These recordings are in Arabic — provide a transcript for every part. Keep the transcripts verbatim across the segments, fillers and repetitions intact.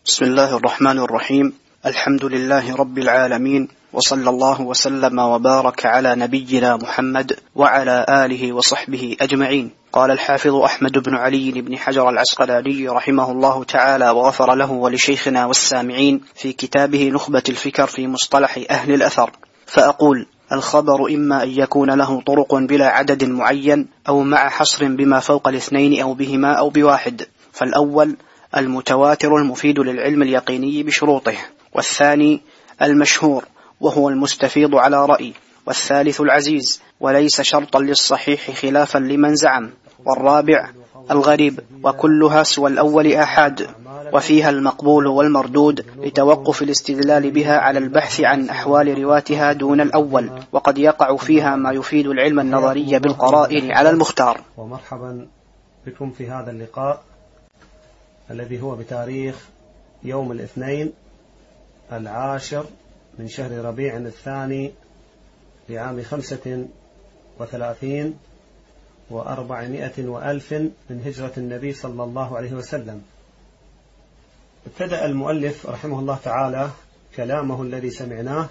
بسم الله الرحمن الرحيم. الحمد لله رب العالمين، وصلى الله وسلم وبارك على نبينا محمد وعلى آله وصحبه أجمعين. قال الحافظ أحمد بن علي بن حجر العسقلاني رحمه الله تعالى وغفر له ولشيخنا والسامعين في كتابه نخبة الفكر في مصطلح أهل الأثر: فأقول: الخبر إما أن يكون له طرق بلا عدد معين، أو مع حصر بما فوق الاثنين أو بهما أو بواحد. فالأول المتواتر المفيد للعلم اليقيني بشروطه، والثاني المشهور وهو المستفيض على رأي، والثالث العزيز وليس شرطا للصحيح خلافا لمن زعم، والرابع الغريب، وكلها سوى الأول آحاد، وفيها المقبول والمردود لتوقف الاستدلال بها على البحث عن أحوال رواتها دون الأول، وقد يقع فيها ما يفيد العلم النظري بالقرائن على المختار. ومرحبا بكم في هذا اللقاء الذي هو بتاريخ يوم الاثنين العاشر من شهر ربيع الثاني لعام خمسة وثلاثين وأربعمائة وألف من هجرة النبي صلى الله عليه وسلم. ابتدأ المؤلف رحمه الله تعالى كلامه الذي سمعناه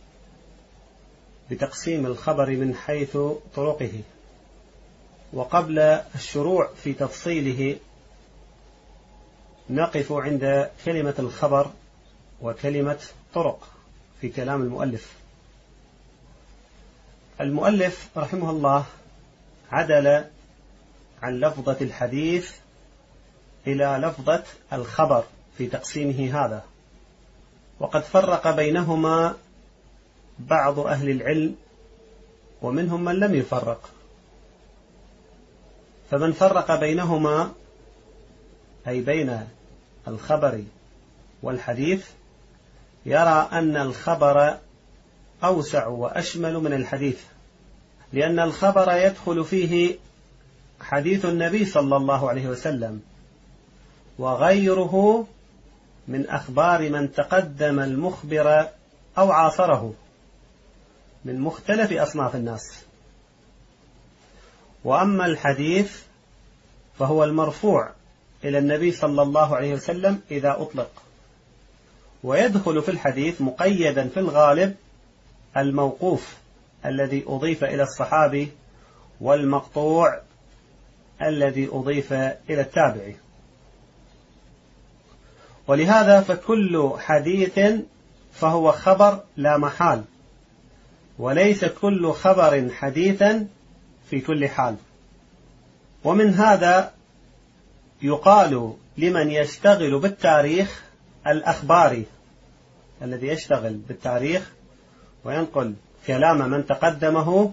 بتقسيم الخبر من حيث طرقه، وقبل الشروع في تفصيله نقف عند كلمة الخبر وكلمة طرق في كلام المؤلف. المؤلف رحمه الله عدل عن لفظة الحديث إلى لفظة الخبر في تقسيمه هذا، وقد فرق بينهما بعض أهل العلم ومنهم من لم يفرق. فمن فرق بينهما أي بين الخبر والحديث يرى أن الخبر أوسع وأشمل من الحديث، لأن الخبر يدخل فيه حديث النبي صلى الله عليه وسلم وغيره من أخبار من تقدم المخبر أو عاصره من مختلف أصناف الناس. وأما الحديث فهو المرفوع إلى النبي صلى الله عليه وسلم إذا أطلق، ويدخل في الحديث مقيدا في الغالب الموقوف الذي أضيف إلى الصحابي، والمقطوع الذي أضيف إلى التابعي. ولهذا فكل حديث فهو خبر لا محال، وليس كل خبر حديثا في كل حال. ومن هذا يقال لمن يشتغل بالتاريخ الأخباري، الذي يشتغل بالتاريخ وينقل كلام من تقدمه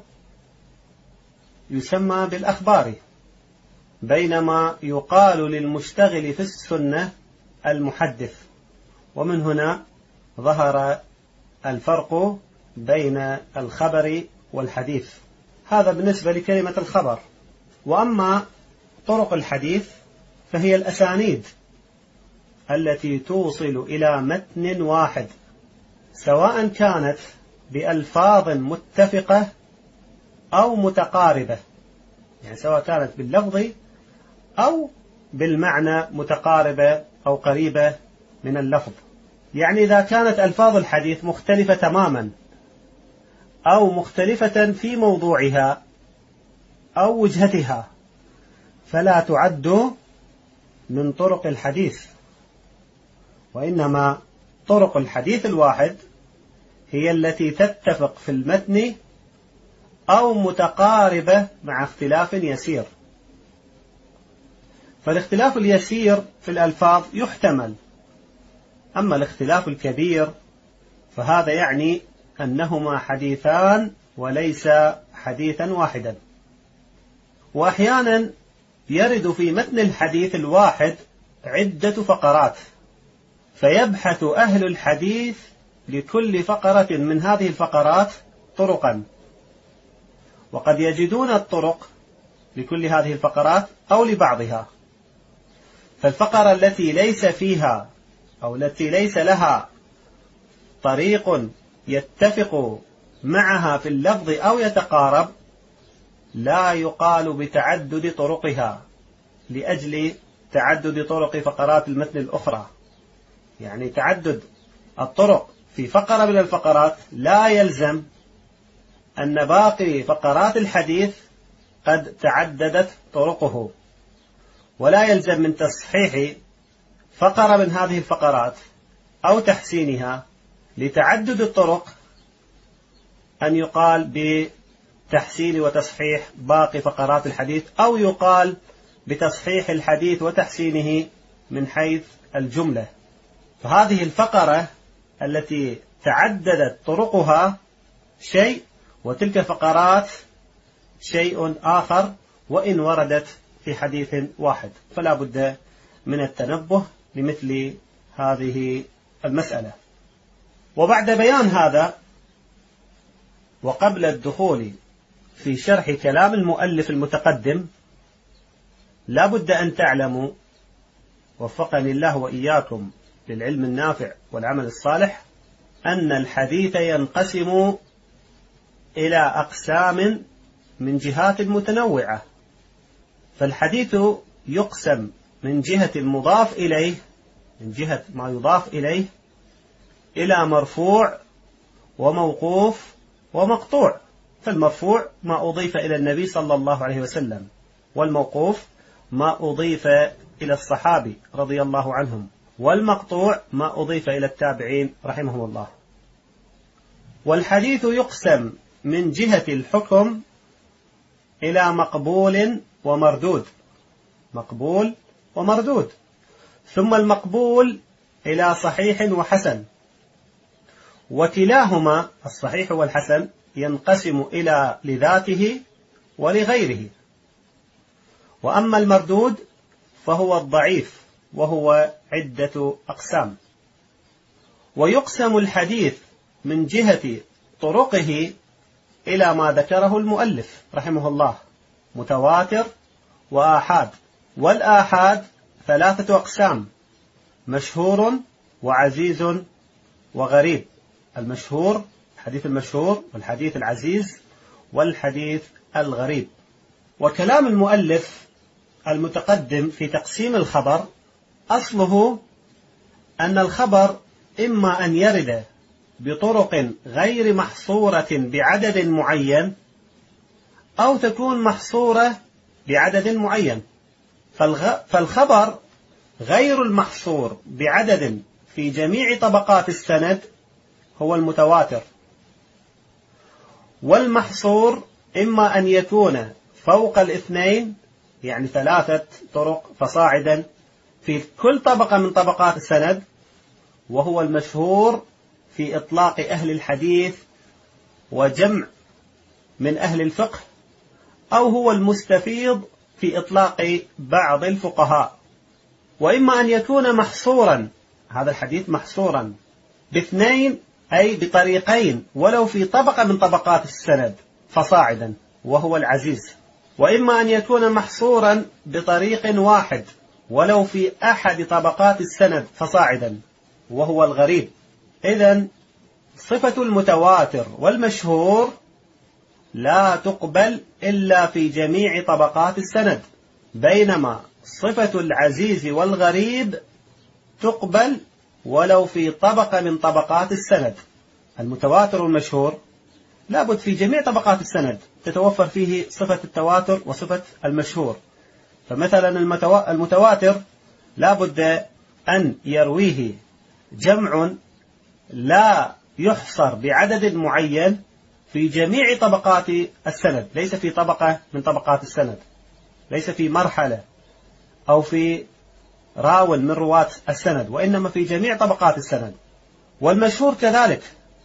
يسمى بالأخباري، بينما يقال للمشتغل في السنة المحدث. ومن هنا ظهر الفرق بين الخبر والحديث. هذا بالنسبة لكلمة الخبر. وأما طرق الحديث فهي الأسانيد التي توصل إلى متن واحد، سواء كانت بألفاظ متفقة أو متقاربة، يعني سواء كانت باللفظ أو بالمعنى متقاربة أو قريبة من اللفظ. يعني إذا كانت ألفاظ الحديث مختلفة تماما أو مختلفة في موضوعها أو وجهتها فلا تعد من طرق الحديث، وإنما طرق الحديث الواحد هي التي تتفق في المتن أو متقاربة مع اختلاف يسير. فالاختلاف اليسير في الألفاظ يحتمل، أما الاختلاف الكبير فهذا يعني أنهما حديثان وليس حديثا واحدا. وأحيانا يرد في متن الحديث الواحد عدة فقرات، فيبحث أهل الحديث لكل فقرة من هذه الفقرات طرقا، وقد يجدون الطرق لكل هذه الفقرات أو لبعضها. فالفقرة التي ليس فيها أو التي ليس لها طريق يتفق معها في اللفظ أو يتقارب لا يقال بتعدد طرقها لأجل تعدد طرق فقرات المتن الأخرى، يعني تعدد الطرق في فقرة من الفقرات لا يلزم أن باقي فقرات الحديث قد تعددت طرقه، ولا يلزم من تصحيح فقرة من هذه الفقرات أو تحسينها لتعدد الطرق أن يقال بتحسين وتصحيح باقي فقرات الحديث، أو يقال بتصحيح الحديث وتحسينه من حيث الجملة. فهذه الفقرة التي تعددت طرقها شيء، وتلك الفقرات شيء آخر وإن وردت في حديث واحد، فلا بد من التنبه لمثل هذه المسألة. وبعد بيان هذا، وقبل الدخول في شرح كلام المؤلف المتقدم، لا بد أن تعلموا وفقني الله وإياكم للعلم النافع والعمل الصالح أن الحديث ينقسم إلى أقسام من جهات متنوعة. فالحديث يقسم من جهة المضاف إليه، من جهة ما يضاف إليه، إلى مرفوع وموقوف ومقطوع. فالمرفوع ما أضيف إلى النبي صلى الله عليه وسلم، والموقوف ما أضيف إلى الصحابي رضي الله عنهم، والمقطوع ما أضيف إلى التابعين رحمهم الله. والحديث يقسم من جهة الحكم إلى مقبول ومردود، مقبول ومردود، ثم المقبول إلى صحيح وحسن، وكلاهما الصحيح والحسن ينقسم إلى لذاته ولغيره. وأما المردود فهو الضعيف، وهو عدة أقسام. ويقسم الحديث من جهة طرقه إلى ما ذكره المؤلف رحمه الله: متواتر وآحاد. والآحاد ثلاثة أقسام: مشهور وعزيز وغريب. المشهور الحديث المشهور، والحديث العزيز، والحديث الغريب. وكلام المؤلف المتقدم في تقسيم الخبر أصله أن الخبر إما أن يرد بطرق غير محصورة بعدد معين، أو تكون محصورة بعدد معين. فالخبر غير المحصور بعدد في جميع طبقات السند هو المتواتر. والمحصور إما أن يكون فوق الاثنين، يعني ثلاثة طرق فصاعدا في كل طبقة من طبقات السند، وهو المشهور في إطلاق أهل الحديث وجمع من أهل الفقه، أو هو المستفيض في إطلاق بعض الفقهاء. وإما أن يكون محصورا، هذا الحديث محصورا باثنين، أي بطريقين ولو في طبقة من طبقات السند فصاعدا، وهو العزيز. وإما أن يكون محصورا بطريق واحد ولو في أحد طبقات السند فصاعدا، وهو الغريب. إذن صفة المتواتر والمشهور لا تقبل إلا في جميع طبقات السند، بينما صفة العزيز والغريب تقبل ولو في طبقة من طبقات السند. المتواتر والمشهور لابد في جميع طبقات السند تتوفر فيه صفة التواتر وصفة المشهور. فمثلا المتواتر لابد أن يرويه جمع لا يحصر بعدد معين في جميع طبقات السند، ليس في طبقة من طبقات السند، ليس في مرحلة أو في راو من رواة السند، وإنما في جميع طبقات السند. والمشهور كذلك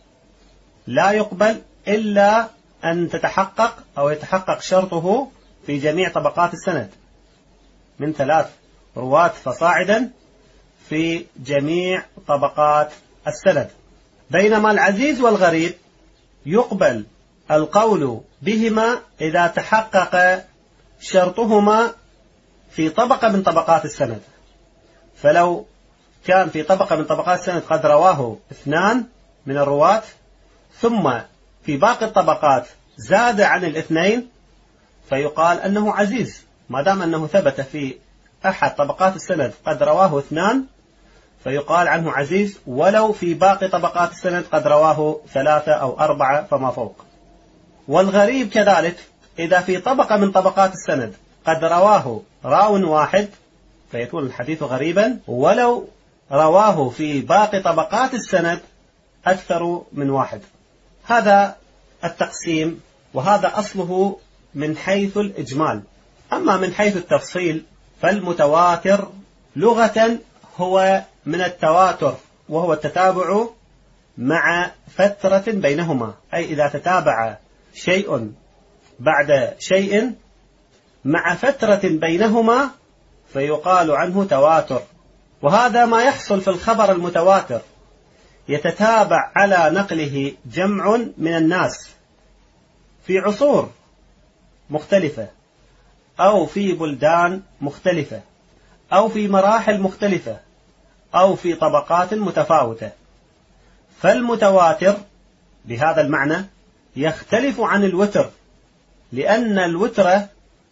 لا يقبل إلا أن تتحقق أو يتحقق شرطه في جميع طبقات السند، من ثلاث رواة فصاعدا في جميع طبقات السند. بينما العزيز والغريب يقبل القول بهما إذا تحقق شرطهما في طبقة من طبقات السند. فلو كان في طبقة من طبقات السند قد رواه اثنان من الرواة، ثم في باقي الطبقات زاد عن الاثنين، فيقال أنه عزيز، ما دام أنه ثبت في أحد طبقات السند قد رواه اثنان، فيقال عنه عزيز ولو في باقي طبقات السند قد رواه ثلاثة أو أربعة فما فوق. والغريب كذلك إذا في طبقة من طبقات السند قد رواه راو واحد فيكون الحديث غريبا، ولو رواه في باقي طبقات السند أكثر من واحد. هذا التقسيم، وهذا أصله من حيث الإجمال. أما من حيث التفصيل فالمتواتر لغة هو من التواتر، وهو التتابع مع فترة بينهما، أي إذا تتابع شيء بعد شيء مع فترة بينهما فيقال عنه تواتر. وهذا ما يحصل في الخبر المتواتر، يتتابع على نقله جمع من الناس في عصور مختلفة أو في بلدان مختلفة أو في مراحل مختلفة أو في طبقات متفاوتة. فالمتواتر بهذا المعنى يختلف عن الوتر، لأن الوتر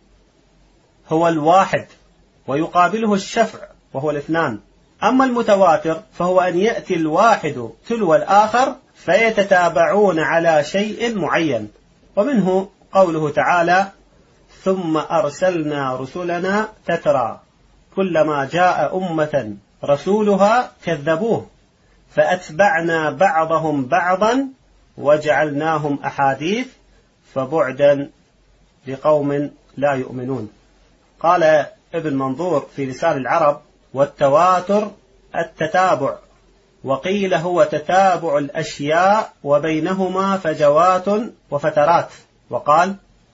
هو الواحد ويقابله الشفع وهو الاثنان. أما المتواتر فهو أن يأتي الواحد تلو الآخر فيتتابعون على شيء معين. ومنه قوله تعالى ثم أرسلنا رسلنا تترى كلما جاء أمة رسولها كذبوه فأتبعنا بعضهم بعضا وجعلناهم أحاديث فبعدا لقوم لا يؤمنون. قال ابن منظور في لسان العرب والتواتر التتابع، وقيل هو تتابع الأشياء وبينهما فجوات وفترات. وقال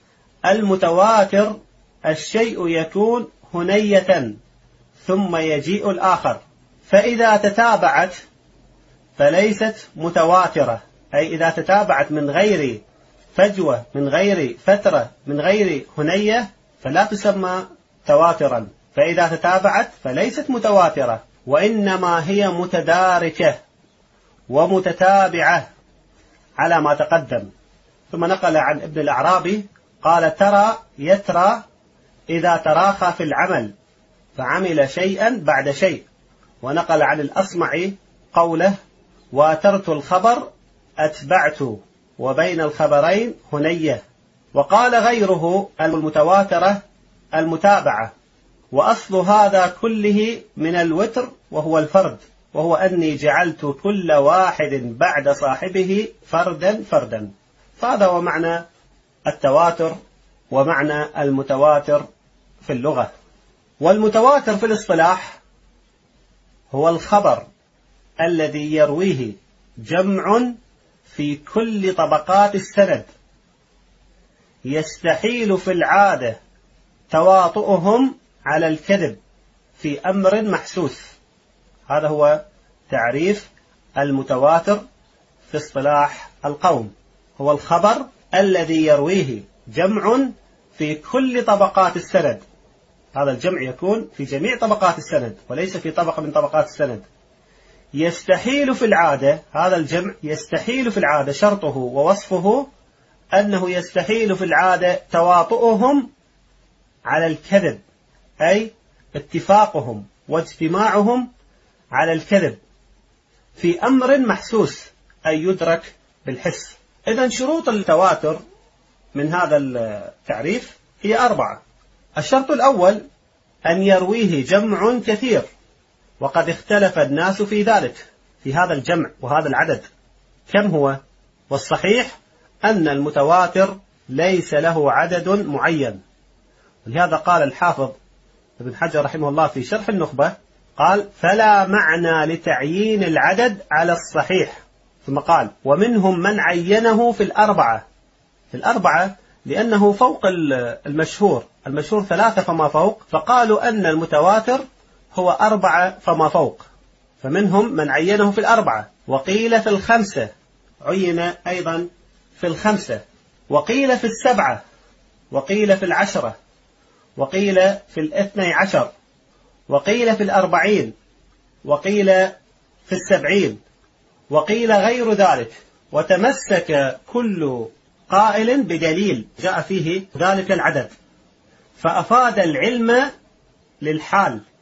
المتواتر الشيء يكون هنية ثم يجيء الآخر، فإذا تتابعت فليست متواترة، أي إذا تتابعت من غير فجوة من غير فترة من غير هنية فلا تسمى تواترا. فإذا تتابعت فليست متواترة، وإنما هي متداركة ومتتابعة على ما تقدم. ثم نقل عن ابن الأعرابي قال ترى يترى إذا تراخى في العمل فعمل شيئا بعد شيء. ونقل عن الأصمعي قوله واترت الخبر أتبعت وبين الخبرين هنية. وقال غيره المتواترة المتابعة. وأصل هذا كله من الوتر وهو الفرد، وهو أني جعلت كل واحد بعد صاحبه فردا فردا. فهذا هو معنى التواتر ومعنى المتواتر في اللغة. والمتواتر في الاصطلاح هو الخبر الذي يرويه جمع في كل طبقات السند يستحيل في العادة تواطؤهم على الكذب في أمر محسوس. هذا هو تعريف المتواتر في اصطلاح القوم، هو الخبر الذي يرويه جمع في كل طبقات السند. هذا الجمع يكون في جميع طبقات السند وليس في طبقة من طبقات السند. يستحيل في العادة، هذا الجمع يستحيل في العادة شرطه ووصفه أنه يستحيل في العادة تواطؤهم على الكذب، أي اتفاقهم واجتماعهم على الكذب في أمر محسوس أي يدرك بالحس. إذن شروط التواتر من هذا التعريف هي أربعة. الشرط الأول أن يرويه جمع كثير، وقد اختلف الناس في ذلك، في هذا الجمع وهذا العدد كم هو. والصحيح أن المتواتر ليس له عدد معين. ولهذا قال الحافظ ابن حجر رحمه الله في شرح النخبة قال فلا معنى لتعيين العدد على الصحيح. ثم قال ومنهم من عينه في الأربعة، في الأربعة لأنه فوق المشهور، المشهور ثلاثة فما فوق، فقالوا أن المتواتر هو أربعة فما فوق، فمنهم من عينه في الأربعة. وقيل في الخمسة، عين أيضا في الخمسة، وقيل في السبعة، وقيل في العشرة، وقيل في الاثني عشر، وقيل في الأربعين، وقيل في السبعين، وقيل غير ذلك. وتمسك كل قائل بدليل جاء فيه ذلك العدد، فأفاد العلم للحال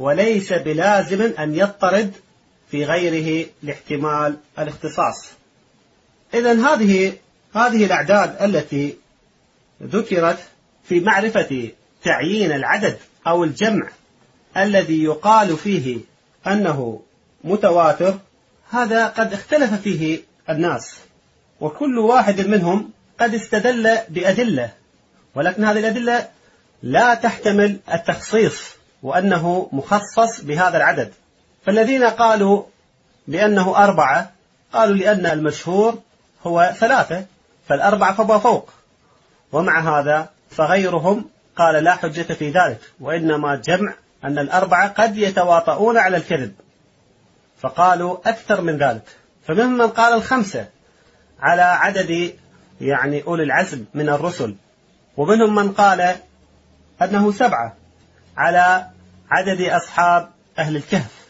وليس بلازم أن يضطرد في غيره لاحتمال الاختصاص. إذن هذه هذه الأعداد التي ذكرت في معرفة تعيين العدد أو الجمع الذي يقال فيه أنه متواتر، هذا قد اختلف فيه الناس، وكل واحد منهم قد استدل بأدلة، ولكن هذه الأدلة لا تحتمل التخصيص وأنه مخصص بهذا العدد. فالذين قالوا بأنه أربعة قالوا لأن المشهور هو ثلاثة، فالأربعة فما فوق، ومع هذا فغيرهم قال لا حجة في ذلك، وإنما جمع أن الأربعة قد يتواطؤون على الكذب، فقالوا أكثر من ذلك. فمنهم من قال الخمسة على عدد يعني أولي العزم من الرسل، ومنهم من قال أنه سبعة على عدد أصحاب أهل الكهف،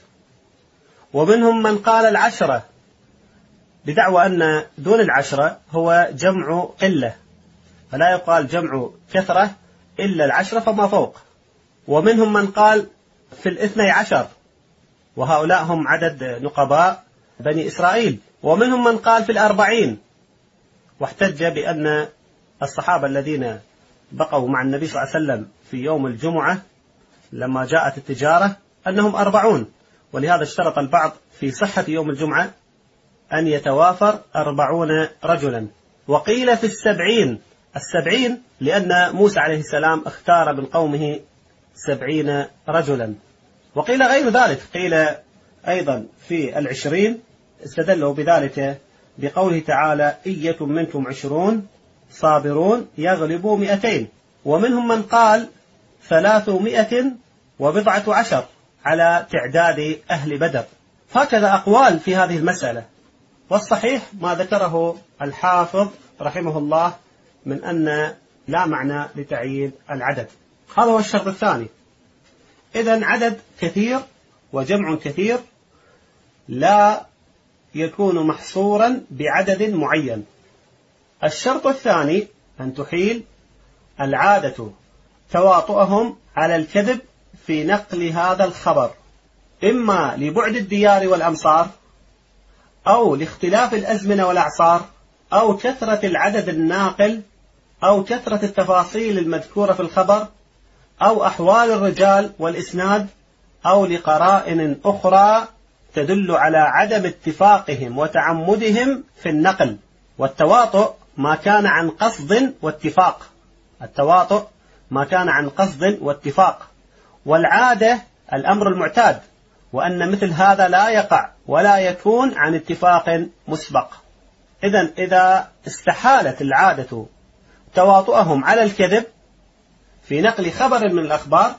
ومنهم من قال العشرة بدعوى أن دون العشرة هو جمع قلة، فلا يقال جمع كثرة إلا العشرة فما فوق. ومنهم من قال في الاثني عشر، وهؤلاء هم عدد نقباء بني إسرائيل. ومنهم من قال في الأربعين، واحتج بأن الصحابة الذين بقوا مع النبي صلى الله عليه وسلم في يوم الجمعة لما جاءت التجارة أنهم أربعون، ولهذا اشترط البعض في صحة يوم الجمعة أن يتوافر أربعون رجلا. وقيل في السبعين، السبعين لأن موسى عليه السلام اختار من قومه سبعين رجلا. وقيل غير ذلك، قيل أيضا في العشرين، استدلوا بذلك بقوله تعالى إن يكن منكم عشرون صابرون يغلبوا مئتين. ومنهم من قال ثلاثمائة وبضعة عشر على تعداد أهل بدر. هكذا أقوال في هذه المسألة، والصحيح ما ذكره الحافظ رحمه الله من أن لا معنى لتعيين العدد. هذا هو الشرط الثاني. إذن عدد كثير وجمع كثير لا يكون محصورا بعدد معين. الشرط الثاني أن تحيل العادة تواطؤهم على الكذب في نقل هذا الخبر، إما لبعد الديار والأمصار، أو لاختلاف الأزمنة والأعصار، أو كثرة العدد الناقل، أو كثرة التفاصيل المذكورة في الخبر، أو أحوال الرجال والإسناد، أو لقرائن أخرى تدل على عدم اتفاقهم وتعمدهم في النقل. والتواطؤ ما كان عن قصد واتفاق، التواطؤ ما كان عن قصد واتفاق، والعادة الأمر المعتاد، وأن مثل هذا لا يقع ولا يكون عن اتفاق مسبق. إذن إذا استحالت العادة تواطؤهم على الكذب في نقل خبر من الأخبار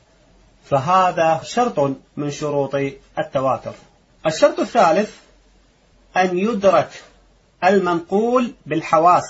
فهذا شرط من شروط التواتر. الشرط الثالث أن يدرك المنقول بالحواس،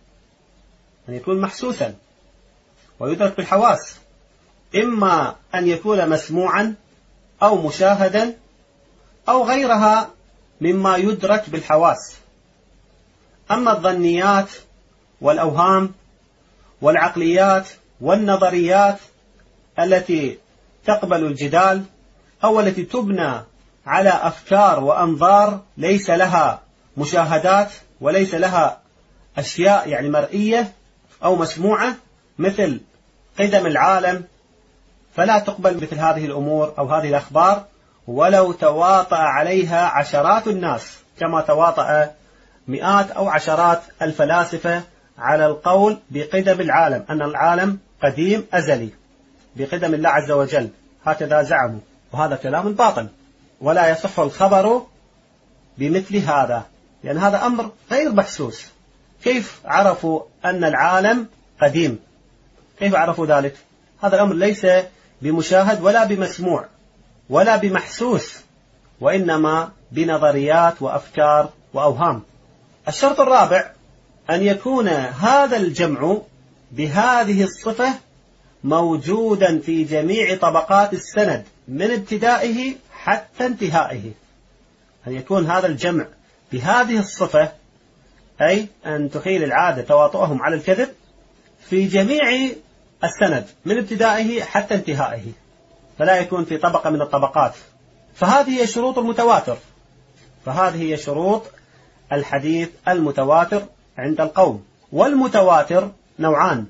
أن يكون محسوسا ويدرك بالحواس، إما أن يكون مسموعا أو مشاهدا أو غيرها مما يدرك بالحواس. أما الظنيات والأوهام والعقليات والنظريات التي تقبل الجدال أو التي تبنى على أفكار وأنظار ليس لها مشاهدات وليس لها أشياء يعني مرئية أو مسموعة مثل قدم العالم، فلا تقبل مثل هذه الأمور أو هذه الأخبار ولو تواطأ عليها عشرات الناس، كما تواطأ مئات أو عشرات الفلاسفة على القول بقدم العالم، أن العالم قديم أزلي بقدم الله عز وجل، هكذا زعموا، وهذا كلام باطل، ولا يصح الخبر بمثل هذا، لأن هذا أمر غير محسوس. كيف عرفوا أن العالم قديم؟ كيف عرفوا ذلك؟ هذا الأمر ليس بمشاهد ولا بمسموع ولا بمحسوس، وإنما بنظريات وأفكار وأوهام. الشرط الرابع أن يكون هذا الجمع بهذه الصفة موجودا في جميع طبقات السند من ابتدائه حتى انتهائه. أن يكون هذا الجمع بهذه الصفة، أي أن تحيل العادة تواطؤهم على الكذب في جميع السند من ابتدائه حتى انتهائه. فلا يكون في طبقة من الطبقات. فهذه هي شروط المتواتر، فهذه هي شروط الحديث المتواتر عند القوم. والمتواتر نوعان: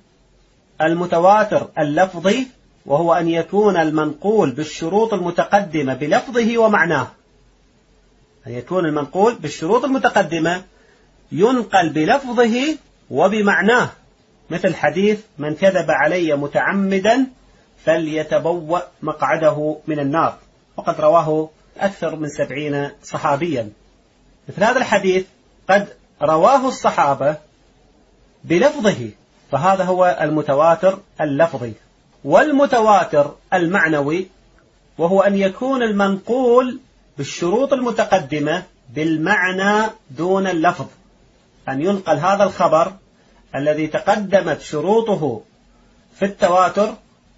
المتواتر اللفظي، وهو أن يكون المنقول بالشروط المتقدمة بلفظه ومعناه، أن يكون المنقول بالشروط المتقدمة ينقل بلفظه وبمعناه، مثل حديث من كذب علي متعمدا فليتبوأ مقعده من النار، وقد رواه أكثر من سبعين صحابيا. مثل هذا الحديث قد رواه الصحابة بلفظه، فهذا هو المتواتر اللفظي. والمتواتر المعنوي، وهو أن يكون المنقول بالشروط المتقدمة بالمعنى دون اللفظ، أن ينقل هذا الخبر الذي تقدمت شروطه في التواتر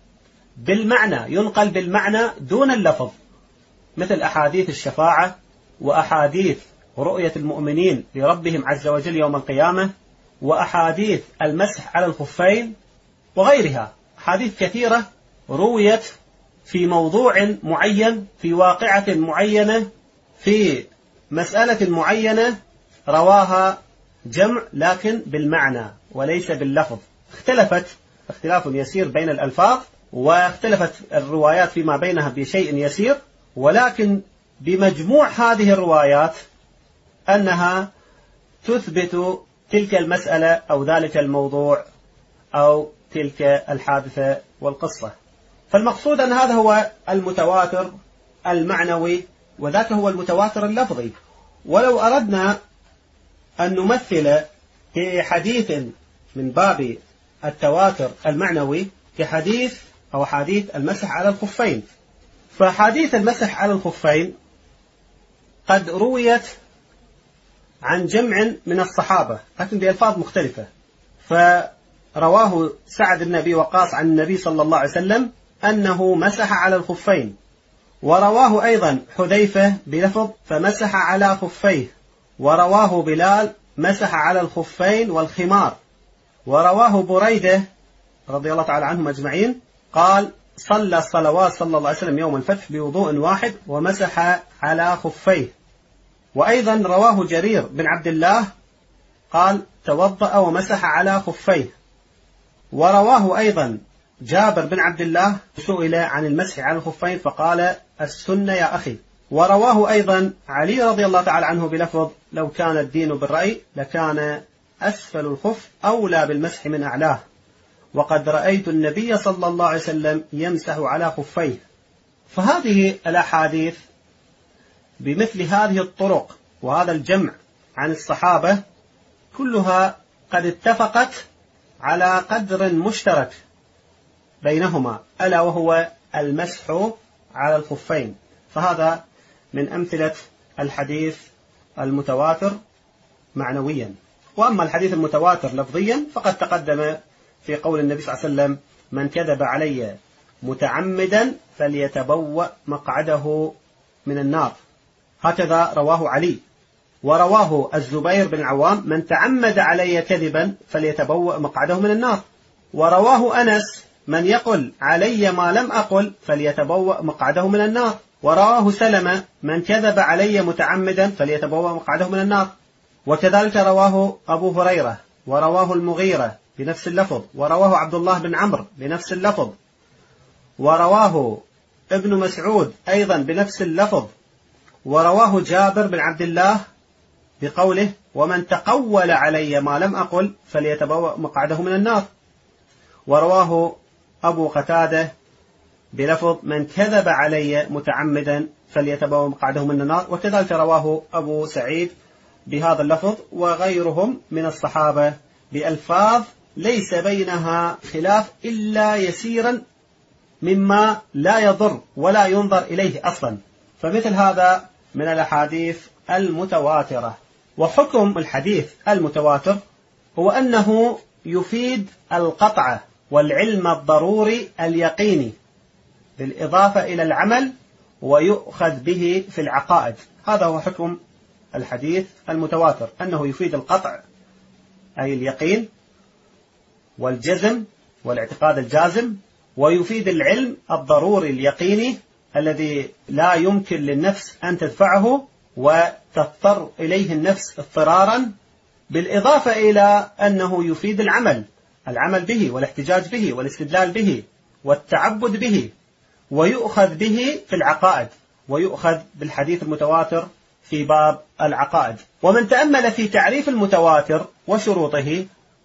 بالمعنى، ينقل بالمعنى دون اللفظ، مثل أحاديث الشفاعة وأحاديث رؤية المؤمنين لربهم عز وجل يوم القيامة، وأحاديث المسح على الخفين وغيرها. أحاديث كثيرة رويت في موضوع معين، في واقعة معينة، في مسألة معينة، رواها جمع لكن بالمعنى وليس باللفظ. اختلفت اختلاف يسير بين الألفاظ، واختلفت الروايات فيما بينها بشيء يسير، ولكن بمجموع هذه الروايات أنها تثبت تلك المسألة أو ذلك الموضوع أو تلك الحادثة والقصة. فالمقصود أن هذا هو المتواتر المعنوي، وذاك هو المتواتر اللفظي. ولو أردنا أن نمثل في حديث من باب التواتر المعنوي كحديث أو حديث المسح على الخفين، فحديث المسح على الخفين قد رويت عن جمع من الصحابة لكن بألفاظ مختلفة. فرواه سعد بن أبي وقاص عن النبي صلى الله عليه وسلم أنه مسح على الخفين، ورواه أيضا حذيفة بلفظ فمسح على خفيه، ورواه بلال مسح على الخفين والخمار، ورواه بريدة رضي الله تعالى عنهم أجمعين قال صلى الصلوات صلى الله عليه وسلم يوم الفتح بوضوء واحد ومسح على خفيه. وأيضا رواه جرير بن عبد الله قال توضأ ومسح على خفيه. ورواه أيضا جابر بن عبد الله سئل عن المسح على الخفين فقال السنة يا أخي. ورواه أيضا علي رضي الله تعالى عنه بلفظ لو كان الدين بالرأي لكان أسفل الخف أولى بالمسح من أعلاه، وقد رأيت النبي صلى الله عليه وسلم يمسح على خفيه. فهذه الأحاديث بمثل هذه الطرق وهذا الجمع عن الصحابة كلها قد اتفقت على قدر مشترك بينهما، ألا وهو المسح على الخفين. فهذا من أمثلة الحديث المتواتر معنويا. وأما الحديث المتواتر لفظيا فقد تقدم في قول النبي صلى الله عليه وسلم من كذب علي متعمدا فليتبوأ مقعده من النار، هكذا رواه علي. ورواه الزبير بن العوام من تعمد علي كذبا فليتبوأ مقعده من النار. ورواه أنس من يقل علي ما لم أقل فليتبوأ مقعده من النار. ورواه سلمة من كذب علي متعمدا فليتبوأ مقعده من النار. وكذلك رواه أبو هريرة، ورواه المغيرة بنفس اللفظ، ورواه عبد الله بن عمرو بنفس اللفظ، ورواه ابن مسعود أيضا بنفس اللفظ، ورواه جابر بن عبد الله بقوله ومن تقول علي ما لم أقل فليتبوأ مقعده من النار. ورواه أبو قتادة بلفظ من كذب علي متعمدا فليتبوأ مقعده من النار. وكذلك رواه أبو سعيد بهذا اللفظ، وغيرهم من الصحابة بألفاظ ليس بينها خلاف إلا يسيرا مما لا يضر ولا ينظر إليه أصلا. فمثل هذا من الأحاديث المتواترة. وحكم الحديث المتواتر هو أنه يفيد القطع والعلم الضروري اليقيني بالإضافة إلى العمل، ويؤخذ به في العقائد. هذا هو حكم الحديث المتواتر، أنه يفيد القطع أي اليقين والجزم والاعتقاد الجازم، ويفيد العلم الضروري اليقيني الذي لا يمكن للنفس أن تدفعه وتضطر إليه النفس اضطرارا، بالإضافة إلى أنه يفيد العمل العمل به والاحتجاج به والاستدلال به والتعبد به، ويؤخذ به في العقائد، ويؤخذ بالحديث المتواتر في باب العقائد. ومن تأمل في تعريف المتواتر وشروطه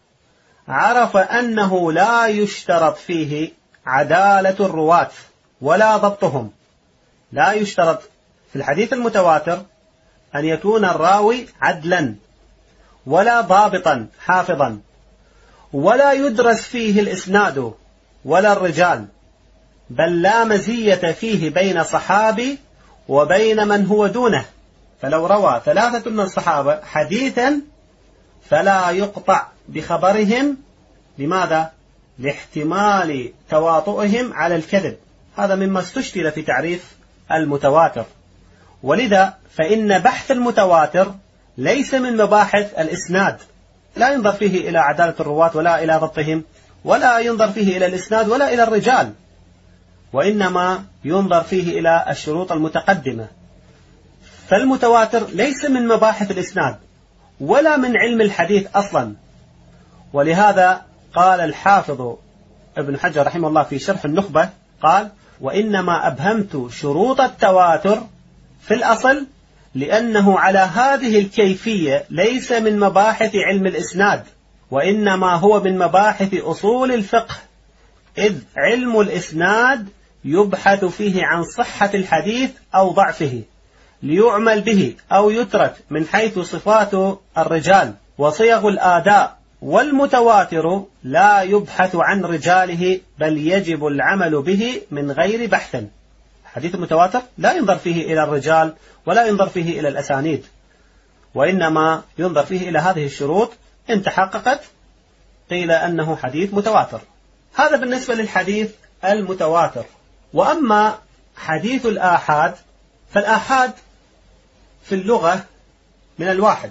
عرف أنه لا يشترط فيه عدالة الرواة ولا ضبطهم. لا يشترط في الحديث المتواتر أن يكون الراوي عدلا ولا ضابطا حافظا، ولا يدرس فيه الإسناد ولا الرجال، بل لا مزية فيه بين صحابي وبين من هو دونه. فلو روى ثلاثة من الصحابة حديثا فلا يقطع بخبرهم. لماذا؟ لاحتمال تواطؤهم على الكذب. هذا مما استشكل في تعريف المتواتر. ولذا فإن بحث المتواتر ليس من مباحث الإسناد، لا ينظر فيه إلى عدالة الرواة ولا إلى ضبطهم، ولا ينظر فيه إلى الإسناد ولا إلى الرجال، وإنما ينظر فيه إلى الشروط المتقدمة. فالمتواتر ليس من مباحث الإسناد ولا من علم الحديث أصلا. ولهذا قال الحافظ ابن حجر رحمه الله في شرح النخبة، قال: وإنما أبهمت شروط التواتر في الأصل لأنه على هذه الكيفية ليس من مباحث علم الإسناد، وإنما هو من مباحث أصول الفقه، إذ علم الإسناد يبحث فيه عن صحة الحديث أو ضعفه ليعمل به أو يترك من حيث صفات الرجال وصيغ الآداء. والمتواتر لا يبحث عن رجاله، بل يجب العمل به من غير بحث. حديث المتواتر لا ينظر فيه إلى الرجال ولا ينظر فيه إلى الأسانيد، وإنما ينظر فيه إلى هذه الشروط. إن تحققت قيل أنه حديث متواتر. هذا بالنسبة للحديث المتواتر. وأما حديث الآحاد فالآحاد في اللغة من الواحد،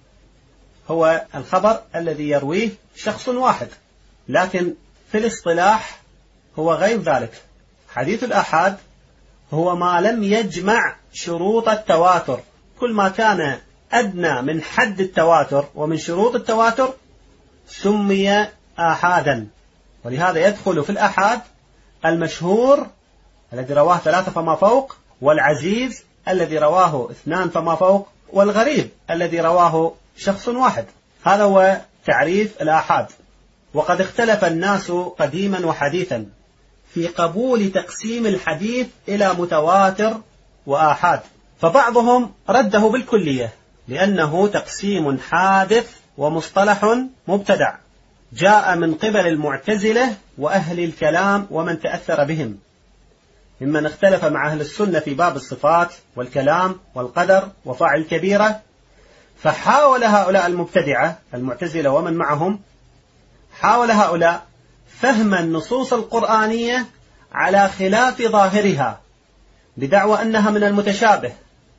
هو الخبر الذي يرويه شخص واحد، لكن في الاصطلاح هو غير ذلك. حديث الآحاد هو ما لم يجمع شروط التواتر. كل ما كان أدنى من حد التواتر ومن شروط التواتر سمي آحادا. ولهذا يدخل في الآحاد المشهور الذي رواه ثلاثة فما فوق، والعزيز الذي رواه اثنان فما فوق، والغريب الذي رواه شخص واحد. هذا هو تعريف الآحاد. وقد اختلف الناس قديما وحديثا في قبول تقسيم الحديث إلى متواتر وآحاد، فبعضهم رده بالكلية لأنه تقسيم حادث ومصطلح مبتدع جاء من قبل المعتزلة وأهل الكلام ومن تأثر بهم، ممن اختلف مع أهل السنة في باب الصفات والكلام والقدر وفاعل الكبيرة. فحاول هؤلاء المبتدعة المعتزلة ومن معهم، حاول هؤلاء فهم النصوص القرآنية على خلاف ظاهرها، بدعوى أنها من المتشابه،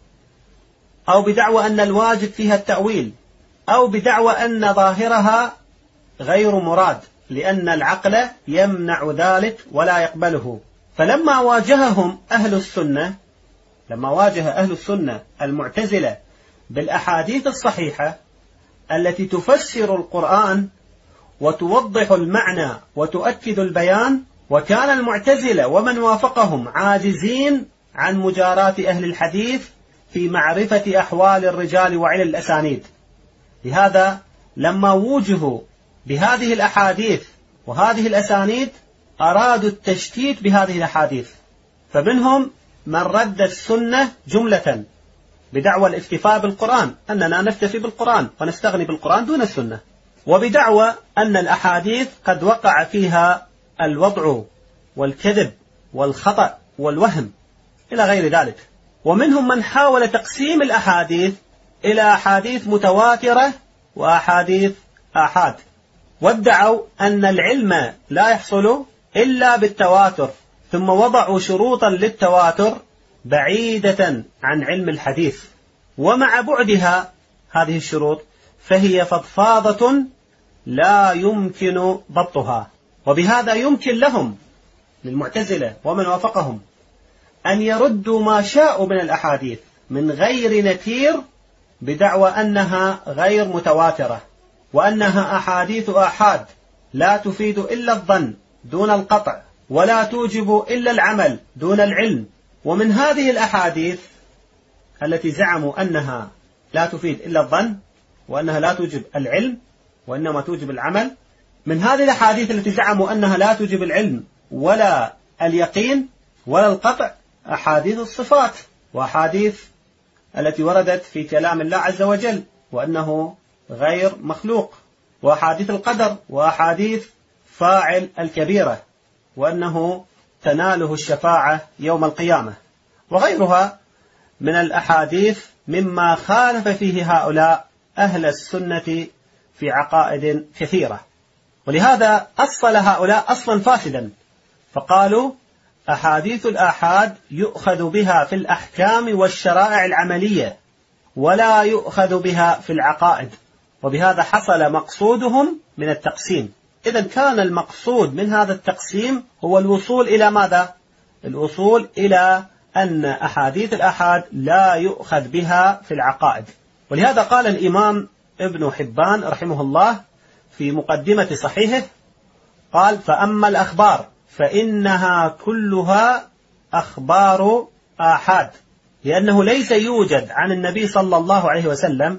أو بدعوى أن الواجب فيها التأويل، أو بدعوى أن ظاهرها غير مراد لأن العقل يمنع ذلك ولا يقبله. فلما واجههم أهل السنة لما واجه أهل السنة المعتزلة بالأحاديث الصحيحة التي تفسر القرآن وتوضح المعنى وتؤكد البيان، وكان المعتزلة ومن وافقهم عاجزين عن مجاراة أهل الحديث في معرفة أحوال الرجال وعلل الأسانيد. لهذا لما وجهوا بهذه الأحاديث وهذه الأسانيد أرادوا التشتيت بهذه الأحاديث، فمنهم من رد السنة جملة بدعوى الاكتفاء بالقرآن، أننا نكتفي بالقرآن ونستغني بالقرآن دون السنة، وبدعوى أن الأحاديث قد وقع فيها الوضع والكذب والخطأ والوهم إلى غير ذلك. ومنهم من حاول تقسيم الأحاديث إلى أحاديث متواترة وأحاديث آحاد، وادعوا أن العلم لا يحصل إلا بالتواتر، ثم وضعوا شروطا للتواتر بعيدة عن علم الحديث. ومع بعدها هذه الشروط فهي فضفاضة لا يمكن ضبطها، وبهذا يمكن لهم للمعتزلة ومن وافقهم أن يردوا ما شاءوا من الأحاديث من غير نكير بدعوى أنها غير متواترة، وأنها أحاديث آحاد لا تفيد إلا الظن دون القطع، ولا توجب إلا العمل دون العلم. ومن هذه الأحاديث التي زعموا أنها لا تفيد إلا الظن وأنها لا توجب العلم وإنما توجب العمل، من هذه الأحاديث التي زعموا أنها لا توجب العلم ولا اليقين ولا القطع أحاديث الصفات، وأحاديث التي وردت في كلام الله عز وجل وأنه غير مخلوق، وأحاديث القدر، وأحاديث فاعل الكبيرة وأنه تناله الشفاعة يوم القيامة، وغيرها من الأحاديث مما خالف فيه هؤلاء أهل السنة في عقائد كثيرة. ولهذا أصل هؤلاء أصلا فاسدا، فقالوا أحاديث الآحاد يؤخذ بها في الأحكام والشرائع العملية ولا يؤخذ بها في العقائد، وبهذا حصل مقصودهم من التقسيم. إذن كان المقصود من هذا التقسيم هو الوصول إلى ماذا؟ الوصول إلى أن أحاديث الآحاد لا يؤخذ بها في العقائد. ولهذا قال الإمام ابن حبان رحمه الله في مقدمة صحيحه، قال: فأما الأخبار فإنها كلها أخبار آحاد، لأنه ليس يوجد عن النبي صلى الله عليه وسلم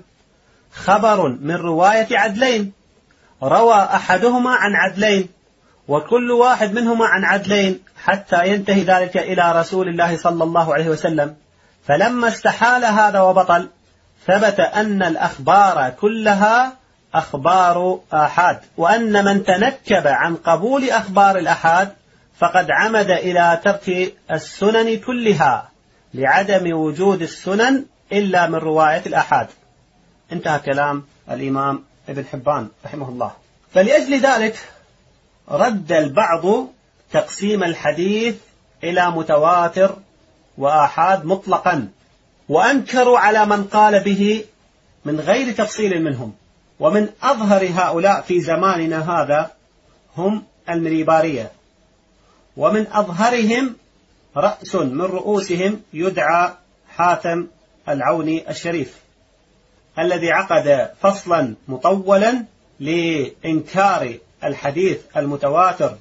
خبر من رواية عدلين روى أحدهما عن عدلين وكل واحد منهما عن عدلين حتى ينتهي ذلك إلى رسول الله صلى الله عليه وسلم. فلما استحال هذا وبطل، ثبت أن الأخبار كلها أخبار آحاد، وأن من تنكب عن قبول أخبار الآحاد فقد عمد إلى ترك السنن كلها لعدم وجود السنن إلا من رواية الآحاد. انتهى كلام الإمام ابن حبان رحمه الله. فلأجل ذلك رد البعض تقسيم الحديث إلى متواتر وآحاد مطلقا، وأنكروا على من قال به من غير تفصيل منهم. ومن أظهر هؤلاء في زماننا هذا هم المريبارية، ومن أظهرهم رأس من رؤوسهم يدعى حاتم العوني الشريف، الذي عقد فصلا مطولا لإنكار الحديث المتواتر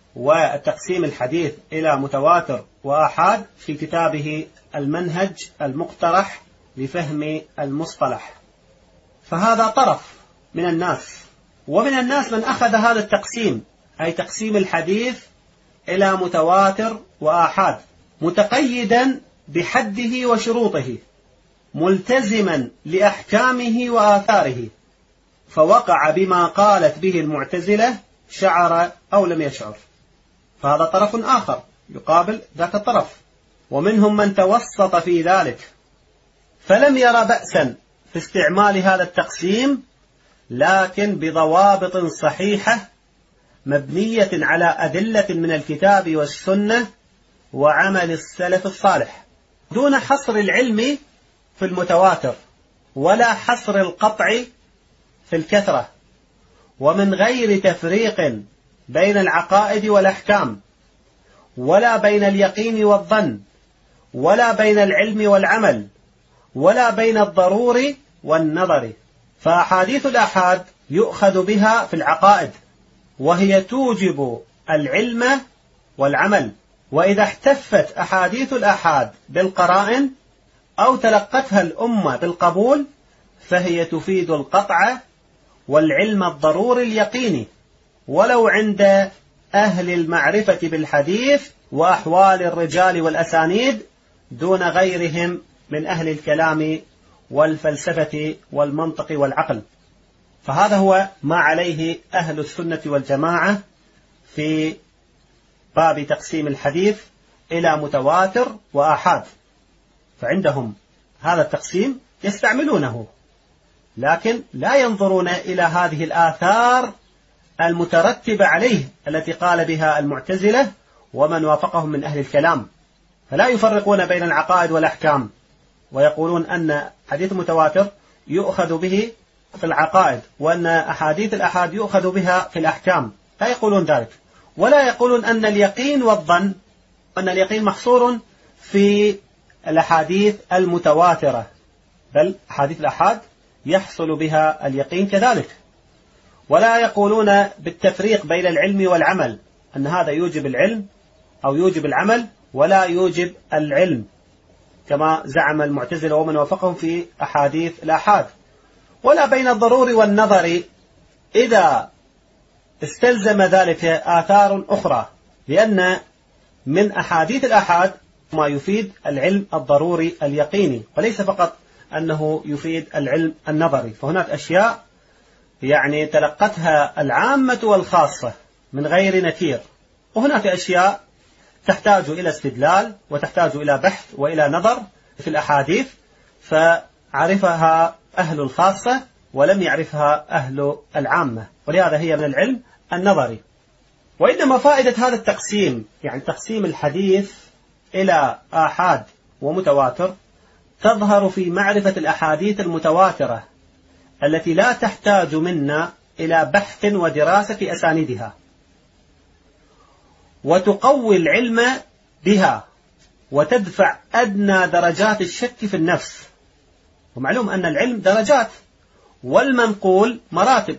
وتقسيم الحديث إلى متواتر وآحاد في كتابه المنهج المقترح لفهم المصطلح. فهذا طرف من الناس. ومن الناس من أخذ هذا التقسيم، أي تقسيم الحديث إلى متواتر وآحاد، متقيدا بحده وشروطه، ملتزما لأحكامه وآثاره، فوقع بما قالت به المعتزلة شعر أو لم يشعر. فهذا طرف آخر يقابل ذاك الطرف. ومنهم من توسط في ذلك فلم ير بأسا في استعمال هذا التقسيم، لكن بضوابط صحيحة مبنية على أدلة من الكتاب والسنة وعمل السلف الصالح، دون حصر العلم في المتواتر ولا حصر القطع في الكثرة، ومن غير تفريق بين العقائد والأحكام، ولا بين اليقين والظن، ولا بين العلم والعمل، ولا بين الضرور والنظر. فأحاديث الآحاد يؤخذ بها في العقائد، وهي توجب العلم والعمل. وإذا احتفت أحاديث الآحاد بالقرائن أو تلقتها الأمة بالقبول فهي تفيد القطع والعلم الضروري اليقيني، ولو عند أهل المعرفة بالحديث وأحوال الرجال والأسانيد دون غيرهم من أهل الكلام والفلسفة والمنطق والعقل. فهذا هو ما عليه أهل السنة والجماعة في باب تقسيم الحديث إلى متواتر وآحاد. فعندهم هذا التقسيم يستعملونه، لكن لا ينظرون إلى هذه الآثار المترتبة عليه التي قال بها المعتزلة ومن وافقهم من أهل الكلام، فلا يفرقون بين العقائد والأحكام، ويقولون أن حديث متواتر يؤخذ به في العقائد وأن أحاديث الآحاد يؤخذ بها في الأحكام، لا يقولون ذلك. ولا يقولون أن اليقين والظن أن اليقين محصور في الأحاديث المتواترة، بل أحاديث الأحاد يحصل بها اليقين كذلك. ولا يقولون بالتفريق بين العلم والعمل، أن هذا يوجب العلم أو يوجب العمل ولا يوجب العلم كما زعم المعتزلة ومن وافقهم في أحاديث الآحاد. ولا بين الضرور والنظر إذا استلزم ذلك آثار أخرى، لأن من أحاديث الآحاد ما يفيد العلم الضروري اليقيني، وليس فقط أنه يفيد العلم النظري. فهناك أشياء يعني تلقتها العامة والخاصة من غير نكير، وهناك أشياء تحتاج إلى استدلال وتحتاج إلى بحث وإلى نظر في الأحاديث، فعرفها أهل الخاصة ولم يعرفها أهل العامة، ولهذا هي من العلم النظري. وإنما فائدة هذا التقسيم، يعني تقسيم الحديث إلى آحاد ومتواتر، تظهر في معرفة الأحاديث المتواترة التي لا تحتاج منا إلى بحث ودراسة في أسانيدها، وتقوي العلم بها وتدفع أدنى درجات الشك في النفس. ومعلوم أن العلم درجات، والمنقول مراتب،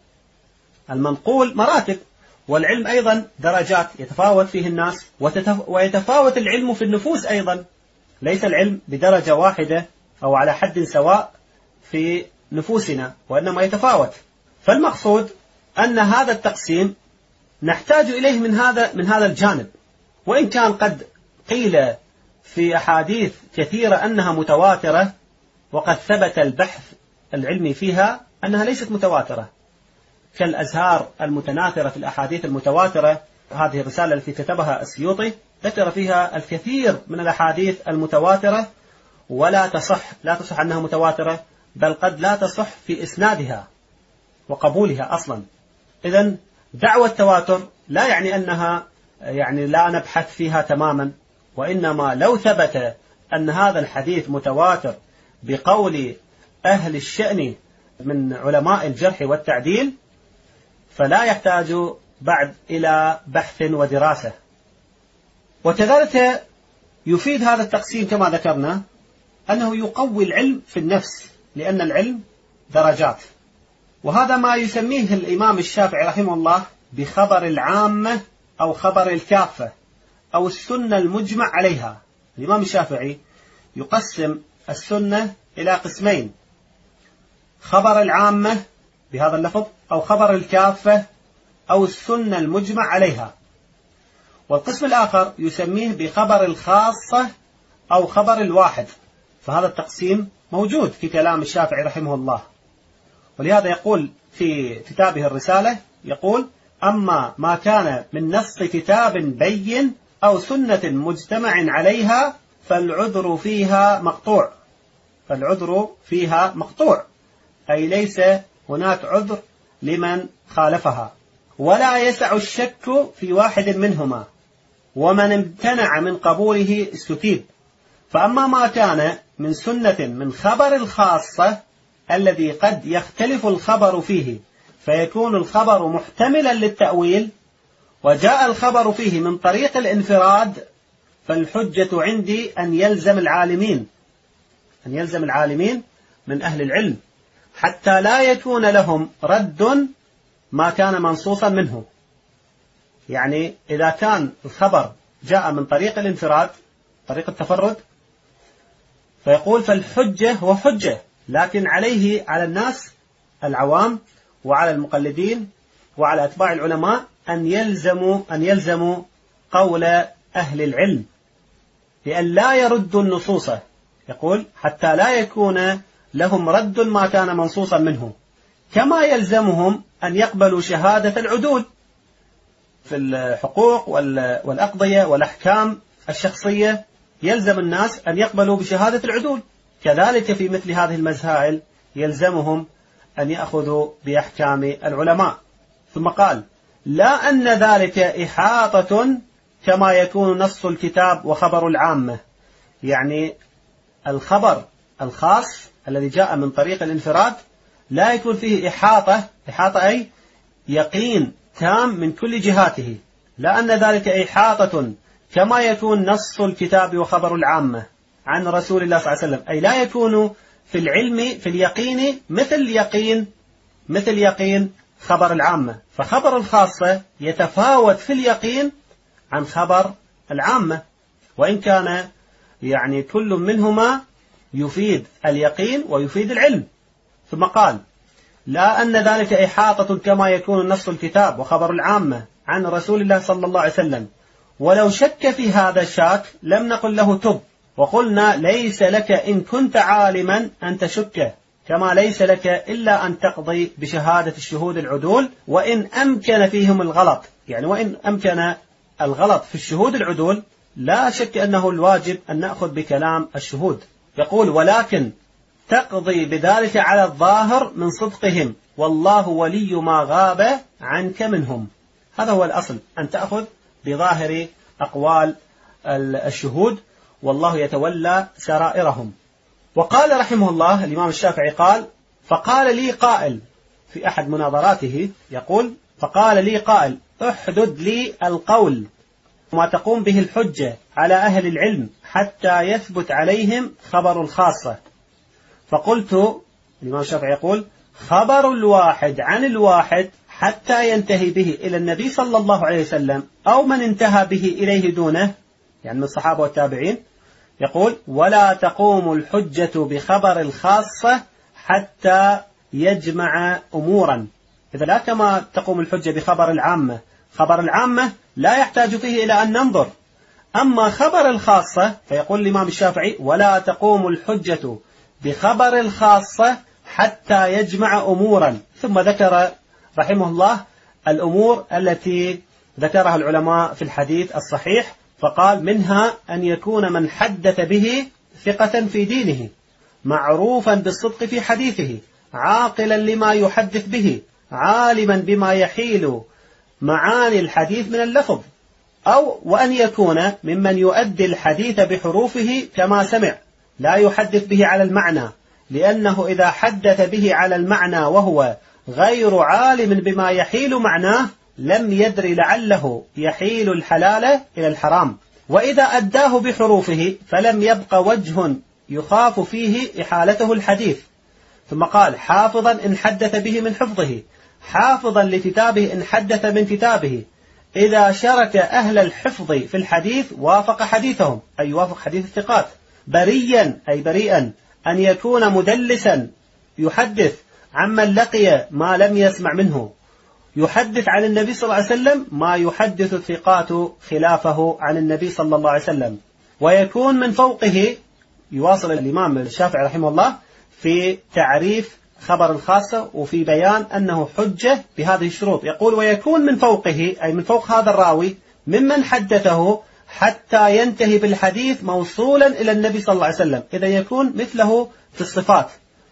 المنقول مراتب، والعلم أيضا درجات يتفاوت فيه الناس، ويتفاوت العلم في النفوس أيضا، ليس العلم بدرجة واحدة أو على حد سواء في نفوسنا، وإنما يتفاوت. فالمقصود أن هذا التقسيم نحتاج إليه من هذا من هذا الجانب، وإن كان قد قيل في أحاديث كثيرة أنها متواترة، وقد ثبت البحث العلمي فيها أنها ليست متواترة، كالأزهار المتناثرة في الأحاديث المتواترة. هذه الرسالة التي كتبها السيوطي ذكر فيها الكثير من الأحاديث المتواترة ولا تصح لا تصح أنها متواترة، بل قد لا تصح في إسنادها وقبولها أصلا. إذن دعوة التواتر لا يعني أنها يعني لا نبحث فيها تماما، وإنما لو ثبت أن هذا الحديث متواتر بقول أهل الشأن من علماء الجرح والتعديل، فلا يحتاج بعد إلى بحث ودراسة. وكذلك يفيد هذا التقسيم كما ذكرنا أنه يقوي العلم في النفس، لأن العلم درجات. وهذا ما يسميه الإمام الشافعي رحمه الله بخبر العامة أو خبر الكافة أو السنة المجمع عليها. الإمام الشافعي يقسم السنة إلى قسمين: خبر العامة بهذا اللفظ، أو خبر الكافة، أو السنة المجمع عليها. والقسم الآخر يسميه بخبر الخاصة أو خبر الواحد. فهذا التقسيم موجود في كلام الشافعي رحمه الله، ولهذا يقول في كتابه الرسالة، يقول: أما ما كان من نص كتاب بين أو سنة مجتمع عليها فالعذر فيها مقطوع. فالعذر فيها مقطوع، أي ليس هناك عذر لمن خالفها، ولا يسع الشك في واحد منهما، ومن امتنع من قبوله استتيب. فأما ما كان من سنة من خبر الخاصة الذي قد يختلف الخبر فيه فيكون الخبر محتملا للتأويل، وجاء الخبر فيه من طريق الانفراد، فالحجة عندي أن يلزم العالمين أن يلزم العالمين من أهل العلم حتى لا يكون لهم رد ما كان منصوصا منه. يعني إذا كان الخبر جاء من طريق الانفراد، طريق التفرد، فيقول فالحجة هو حجة، لكن عليه على الناس العوام وعلى المقلدين وعلى أتباع العلماء أن يلزموا أن يلزموا قول أهل العلم، لأن لا يردوا النصوص. يقول حتى لا يكون لهم رد ما كان منصوصا منه، كما يلزمهم أن يقبلوا شهادة العدول في الحقوق والأقضية والأحكام الشخصية. يلزم الناس أن يقبلوا بشهادة العدول، كذلك في مثل هذه المسائل يلزمهم أن يأخذوا بأحكام العلماء. ثم قال: لا أن ذلك إحاطة كما يكون نص الكتاب وخبر العامة. يعني الخبر الخاص الذي جاء من طريق الانفراد لا يكون فيه إحاطة إحاطة أي يقين تام من كل جهاته، لا أن ذلك إحاطة كما يكون نص الكتاب وخبر العامة عن رسول الله صلى الله عليه وسلم، أي لا يكون في العلم في اليقين مثل يقين مثل يقين خبر العامة، فخبر الخاصة يتفاوت في اليقين عن خبر العامة، وإن كان يعني كل منهما يفيد اليقين ويفيد العلم. ثم قال: لا أن ذلك إحاطة كما يكون نص الكتاب وخبر العامة عن رسول الله صلى الله عليه وسلم، ولو شك في هذا الشاك لم نقل له تب، وقلنا: ليس لك إن كنت عالما أن تشك، كما ليس لك إلا أن تقضي بشهادة الشهود العدول، وإن أمكن فيهم الغلط، يعني وإن أمكن الغلط في الشهود العدول لا شك أنه الواجب أن نأخذ بكلام الشهود. يقول: ولكن تقضي بذلك على الظاهر من صدقهم، والله ولي ما غاب عنك منهم. هذا هو الأصل، أن تأخذ بظاهر أقوال الشهود، والله يتولى سرائرهم. وقال رحمه الله الإمام الشافعي قال: فقال لي قائل في أحد مناظراته، يقول: فقال لي قائل احدد لي القول ما تقوم به الحجة على أهل العلم حتى يثبت عليهم خبر الخاصة. فقلت، الإمام الشافعي يقول: خبر الواحد عن الواحد حتى ينتهي به إلى النبي صلى الله عليه وسلم أو من انتهى به إليه دونه، يعني من الصحابة والتابعين. يقول: ولا تقوم الحجة بخبر الخاصة حتى يجمع أمورا. إذا لا كما تقوم الحجة بخبر العامة، خبر العامة لا يحتاج فيه إلى أن ننظر، أما خبر الخاصة فيقول الإمام الشافعي: ولا تقوم الحجة بخبر الخاصة حتى يجمع أمورا. ثم ذكر رحمه الله الأمور التي ذكرها العلماء في الحديث الصحيح، فقال: منها أن يكون من حدث به ثقة في دينه، معروفا بالصدق في حديثه، عاقلا لما يحدث به، عالما بما يحيل معاني الحديث من اللفظ، أو وأن يكون ممن يؤدي الحديث بحروفه كما سمع، لا يحدث به على المعنى، لأنه إذا حدث به على المعنى وهو غير عالم بما يحيل معناه لم يدر لعله يحيل الحلال إلى الحرام، وإذا أداه بحروفه فلم يبق وجه يخاف فيه إحالته الحديث. ثم قال: حافظا إن حدث به من حفظه، حافظا لكتابه إن حدث من كتابه، إذا شرك أهل الحفظ في الحديث وافق حديثهم، أي يوافق حديث الثقات. بريا أي بريئا، أن يكون مدلسا يحدث عمن لقي ما لم يسمع منه، يحدث عن النبي صلى الله عليه وسلم ما يحدث الثقات خلافه عن النبي صلى الله عليه وسلم. ويكون من فوقه، يواصل الإمام الشافعي رحمه الله في تعريف خبر الخاصة وفي بيان أنه حجة بهذه الشروط. يقول: ويكون من فوقه أي من فوق هذا الراوي ممن حدثه حتى ينتهي بالحديث موصولا إلى النبي صلى الله عليه وسلم، إذا يكون مثله في الصفات،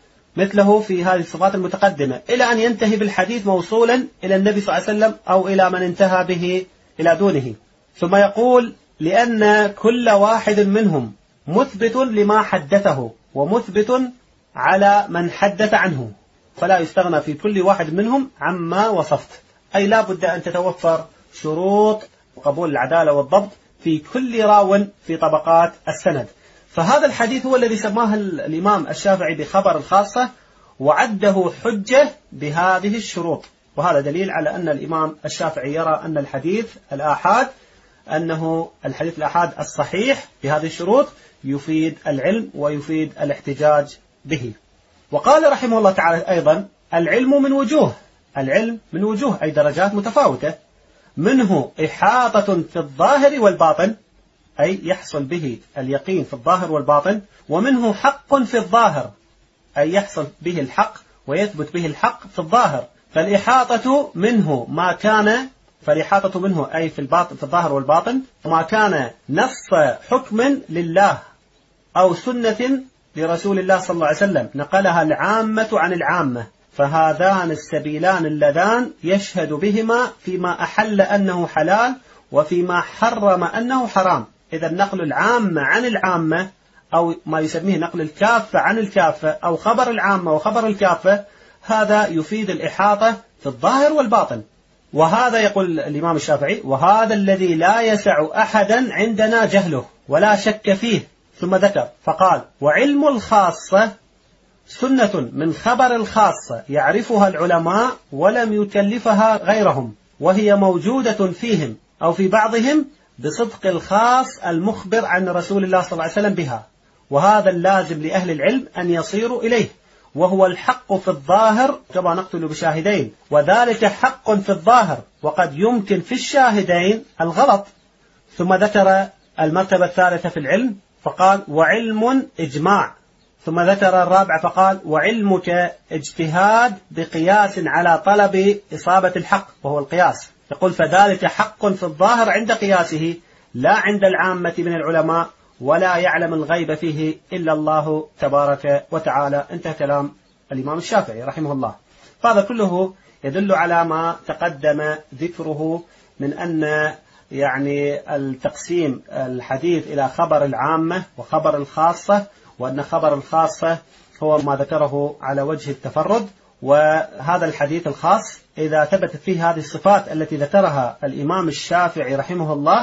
مثله في هذه الصفات المتقدمة، إلى أن ينتهي بالحديث موصولا إلى النبي صلى الله عليه وسلم أو إلى من انتهى به إلى دونه. ثم يقول: لأن كل واحد منهم مثبت لما حدثه ومثبت على من حدث عنه، فلا يستغنى في كل واحد منهم عما وصفت، أي لا بد أن تتوفر شروط قبول العدالة والضبط في كل راو في طبقات السند. فهذا الحديث هو الذي سماه الإمام الشافعي بخبر الخاصة، وعده حجة بهذه الشروط. وهذا دليل على أن الإمام الشافعي يرى أن الحديث الآحاد أنه الحديث الآحاد الصحيح بهذه الشروط يفيد العلم ويفيد الاحتجاج به. وقال رحمه الله تعالى أيضا: العلم من وجوه، العلم من وجوه أي درجات متفاوتة، منه إحاطة في الظاهر والباطن، أي يحصل به اليقين في الظاهر والباطن، ومنه حق في الظاهر، أي يحصل به الحق ويثبت به الحق في الظاهر. فالإحاطة منه ما كان، فالإحاطة منه أي في الباطن في الظاهر والباطن ما كان نص حكم لله أو سنة لرسول الله صلى الله عليه وسلم نقلها العامة عن العامة، فهذان السبيلان اللذان يشهد بهما فيما أحل أنه حلال وفيما حرم أنه حرام. إذا نقل العامة عن العامة، أو ما يسميه نقل الكافة عن الكافة، أو خبر العامة وخبر الكافة، هذا يفيد الإحاطة في الظاهر والباطن. وهذا يقول الإمام الشافعي وهذا الذي لا يسع أحدا عندنا جهله ولا شك فيه. ثم ذكر فقال وعلم الخاصة سنة من خبر الخاصة يعرفها العلماء ولم يكلفها غيرهم، وهي موجودة فيهم أو في بعضهم بصدق الخاص المخبر عن رسول الله صلى الله عليه وسلم بها، وهذا اللازم لأهل العلم أن يصيروا إليه، وهو الحق في الظاهر كما نقتل بشاهدين، وذلك حق في الظاهر وقد يمكن في الشاهدين الغلط. ثم ذكر المرتبة الثالثة في العلم فقال وعلم إجماع. ثم ذكر الرابع فقال وعلمك اجتهاد بقياس على طلب إصابة الحق وهو القياس. يقول فذلك حق في الظاهر عند قياسه لا عند العامة من العلماء، ولا يعلم الغيب فيه إلا الله تبارك وتعالى. انتهى كلام الإمام الشافعي رحمه الله. فهذا كله يدل على ما تقدم ذكره من أن يعني التقسيم الحديث إلى خبر العامة وخبر الخاصة، وأن خبر الخاصة هو ما ذكره على وجه التفرد، وهذا الحديث الخاص إذا ثبتت فيه هذه الصفات التي ذكرها الإمام الشافعي رحمه الله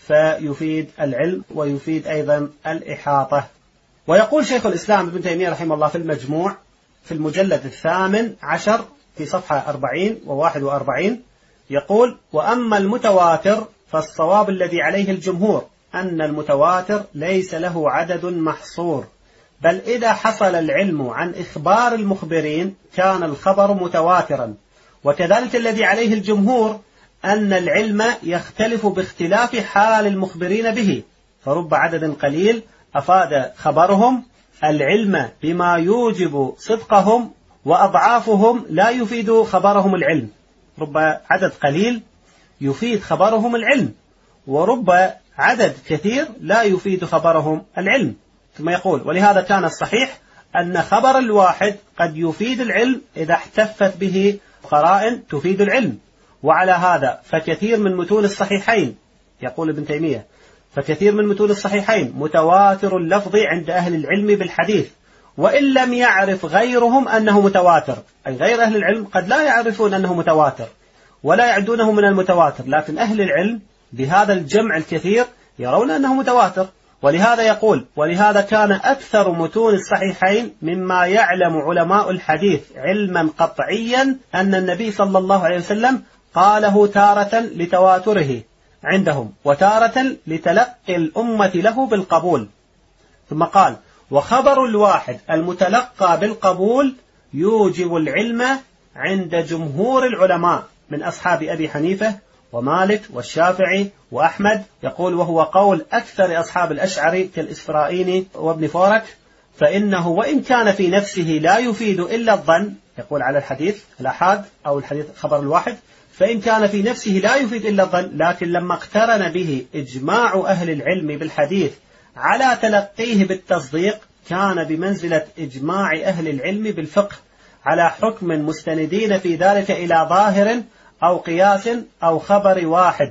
فيفيد العلم ويفيد أيضا الإحاطة. ويقول شيخ الإسلام ابن تيمية رحمه الله في المجموع في المجلد الثامن عشر في صفحة أربعين وواحد وأربعين يقول وأما المتواتر فالصواب الذي عليه الجمهور أن المتواتر ليس له عدد محصور، بل إذا حصل العلم عن إخبار المخبرين كان الخبر متواترا، وكذلك الذي عليه الجمهور أن العلم يختلف باختلاف حال المخبرين به، فرب عدد قليل أفاد خبرهم العلم بما يوجب صدقهم، وأضعافهم لا يفيد خبرهم العلم. رب عدد قليل يفيد خبرهم العلم، ورب عدد كثير لا يفيد خبرهم العلم. ثم يقول ولهذا كان الصحيح أن خبر الواحد قد يفيد العلم إذا احتفت به قرائن تفيد العلم. وعلى هذا فكثير من متون الصحيحين، يقول ابن تيمية، فكثير من متون الصحيحين متواتر اللفظ عند أهل العلم بالحديث، وإن لم يعرف غيرهم أنه متواتر، أي غير أهل العلم قد لا يعرفون أنه متواتر ولا يعدونه من المتواتر، لكن أهل العلم بهذا الجمع الكثير يرون أنه متواتر. ولهذا يقول ولهذا كان أكثر متون الصحيحين مما يعلم علماء الحديث علما قطعيا أن النبي صلى الله عليه وسلم قاله تارة لتواتره عندهم وتارة لتلقي الأمة له بالقبول. ثم قال وخبر الواحد المتلقى بالقبول يوجب العلم عند جمهور العلماء من أصحاب أبي حنيفة ومالك والشافعي وأحمد، يقول وهو قول أكثر أصحاب الأشعري كالإسفرائيني وابن فورك، فإنه وإن كان في نفسه لا يفيد إلا الظن، يقول على الحديث الأحاد أو الحديث خبر الواحد، فإن كان في نفسه لا يفيد إلا الظن، لكن لما اقترن به إجماع أهل العلم بالحديث على تلقيه بالتصديق كان بمنزلة إجماع أهل العلم بالفقه على حكم مستندين في ذلك إلى ظاهر أو قياس أو خبر واحد،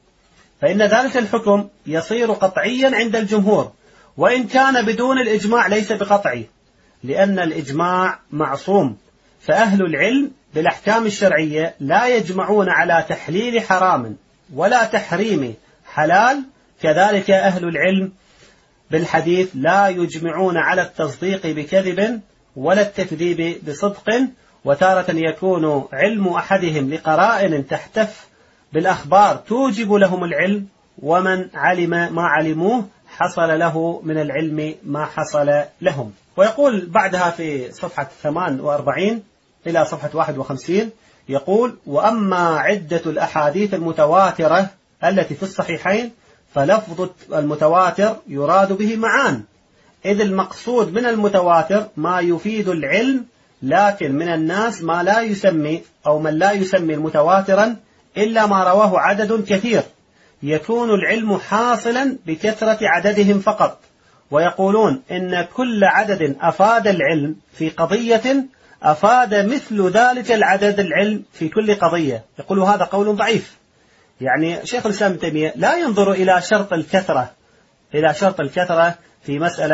فإن ذلك الحكم يصير قطعيا عند الجمهور، وإن كان بدون الإجماع ليس بقطعي، لأن الإجماع معصوم. فأهل العلم بالأحكام الشرعية لا يجمعون على تحليل حرام ولا تحريم حلال، كذلك أهل العلم بالحديث لا يجمعون على التصديق بكذب ولا التكذيب بصدق. وتارة يكون علم أحدهم لقرائن تحتف بالأخبار توجب لهم العلم، ومن علم ما علموه حصل له من العلم ما حصل لهم. ويقول بعدها في صفحة ثمان وأربعين إلى صفحة واحد وخمسين يقول وأما عدة الأحاديث المتواترة التي في الصحيحين فلفظ المتواتر يراد به معان، إذ المقصود من المتواتر ما يفيد العلم، لكن من الناس ما لا يسمي أو من لا يسمي المتواترا إلا ما رواه عدد كثير، يكون العلم حاصلا بكثرة عددهم فقط، ويقولون إن كل عدد أفاد العلم في قضية أفاد مثل ذلك العدد العلم في كل قضية. يقول هذا قول ضعيف. يعني شيخ الإسلام ابن تيمية لا ينظر إلى شرط الكثرة إلى شرط الكثرة في مسألة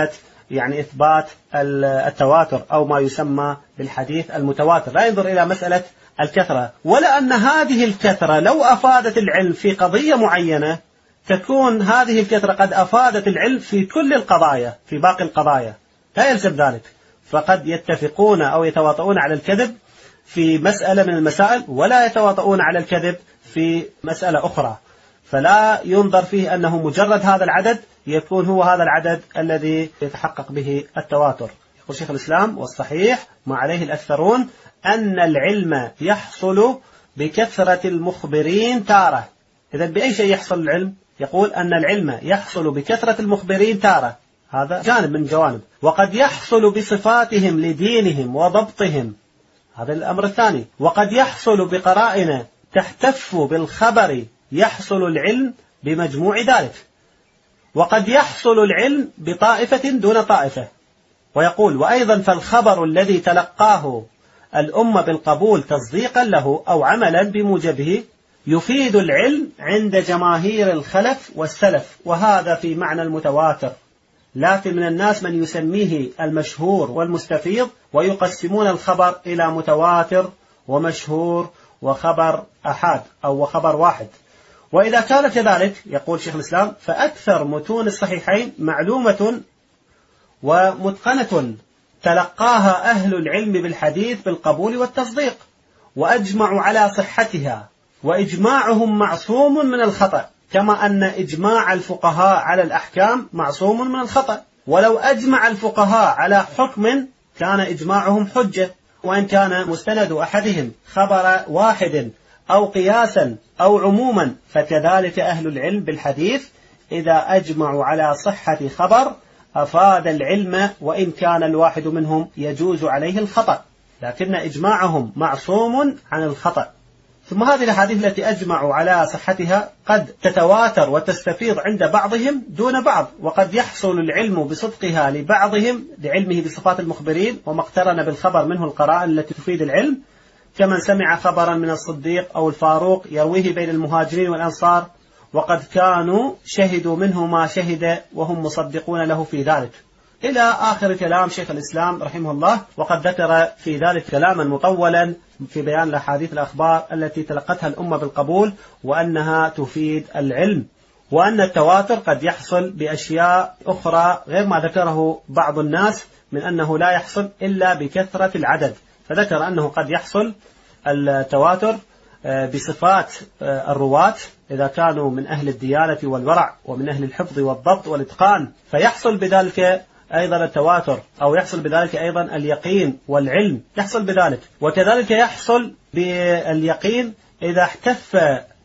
يعني إثبات التواتر أو ما يسمى بالحديث المتواتر، لا ينظر إلى مسألة الكثرة، ولا أن هذه الكثرة لو أفادت العلم في قضية معينة تكون هذه الكثرة قد أفادت العلم في كل القضايا في باقي القضايا، لا يلزم ذلك. فقد يتفقون أو يتواطؤون على الكذب في مسألة من المسائل ولا يتواطؤون على الكذب في مسألة أخرى، فلا ينظر فيه أنه مجرد هذا العدد يكون هو هذا العدد الذي يتحقق به التواتر. يقول شيخ الإسلام: والصحيح ما عليه الأكثرون أن العلم يحصل بكثرة المخبرين تارة. إذن بأي شيء يحصل العلم؟ يقول أن العلم يحصل بكثرة المخبرين تارة، هذا جانب من جوانب، وقد يحصل بصفاتهم لدينهم وضبطهم، هذا الأمر الثاني، وقد يحصل بقرائن تحتف بالخبر يحصل العلم بمجموع ذلك، وقد يحصل العلم بطائفة دون طائفة. ويقول: وأيضا فالخبر الذي تلقاه الأمة بالقبول تصديقا له أو عملا بموجبه يفيد العلم عند جماهير الخلف والسلف، وهذا في معنى المتواتر. لكن من الناس من يسميه المشهور والمستفيض، ويقسمون الخبر إلى متواتر ومشهور وخبر أحاد أو خبر واحد. وإذا كان كذلك، يقول شيخ الإسلام، فأكثر متون الصحيحين معلومة ومتقنة تلقاها أهل العلم بالحديث بالقبول والتصديق، وأجمعوا على صحتها، وإجماعهم معصوم من الخطأ، كما أن إجماع الفقهاء على الأحكام معصوم من الخطأ. ولو أجمع الفقهاء على حكم كان إجماعهم حجة، وإن كان مستند أحدهم خبر واحد أو قياسا أو عموما، فكذلك أهل العلم بالحديث إذا أجمعوا على صحة خبر أفاد العلم، وإن كان الواحد منهم يجوز عليه الخطأ، لكن إجماعهم معصوم عن الخطأ. ثم هذه الأحاديث التي أجمعوا على صحتها قد تتواتر وتستفيض عند بعضهم دون بعض، وقد يحصل العلم بصدقها لبعضهم لعلمه بصفات المخبرين وما اقترن بالخبر منه القرائن التي تفيد العلم، كمن سمع خبرا من الصديق أو الفاروق يرويه بين المهاجرين والأنصار، وقد كانوا شهدوا منه ما شهد وهم مصدقون له في ذلك، إلى آخر كلام شيخ الإسلام رحمه الله. وقد ذكر في ذلك كلاما مطولا في بيان الأحاديث الأخبار التي تلقتها الأمة بالقبول، وأنها تفيد العلم، وأن التواتر قد يحصل بأشياء أخرى غير ما ذكره بعض الناس من أنه لا يحصل إلا بكثرة العدد. فذكر أنه قد يحصل التواتر بصفات الرواة إذا كانوا من أهل الديانة والورع ومن أهل الحفظ والضبط والإتقان، فيحصل بذلك أيضا التواتر، أو يحصل بذلك أيضا اليقين والعلم يحصل بذلك. وكذلك يحصل باليقين إذا احتف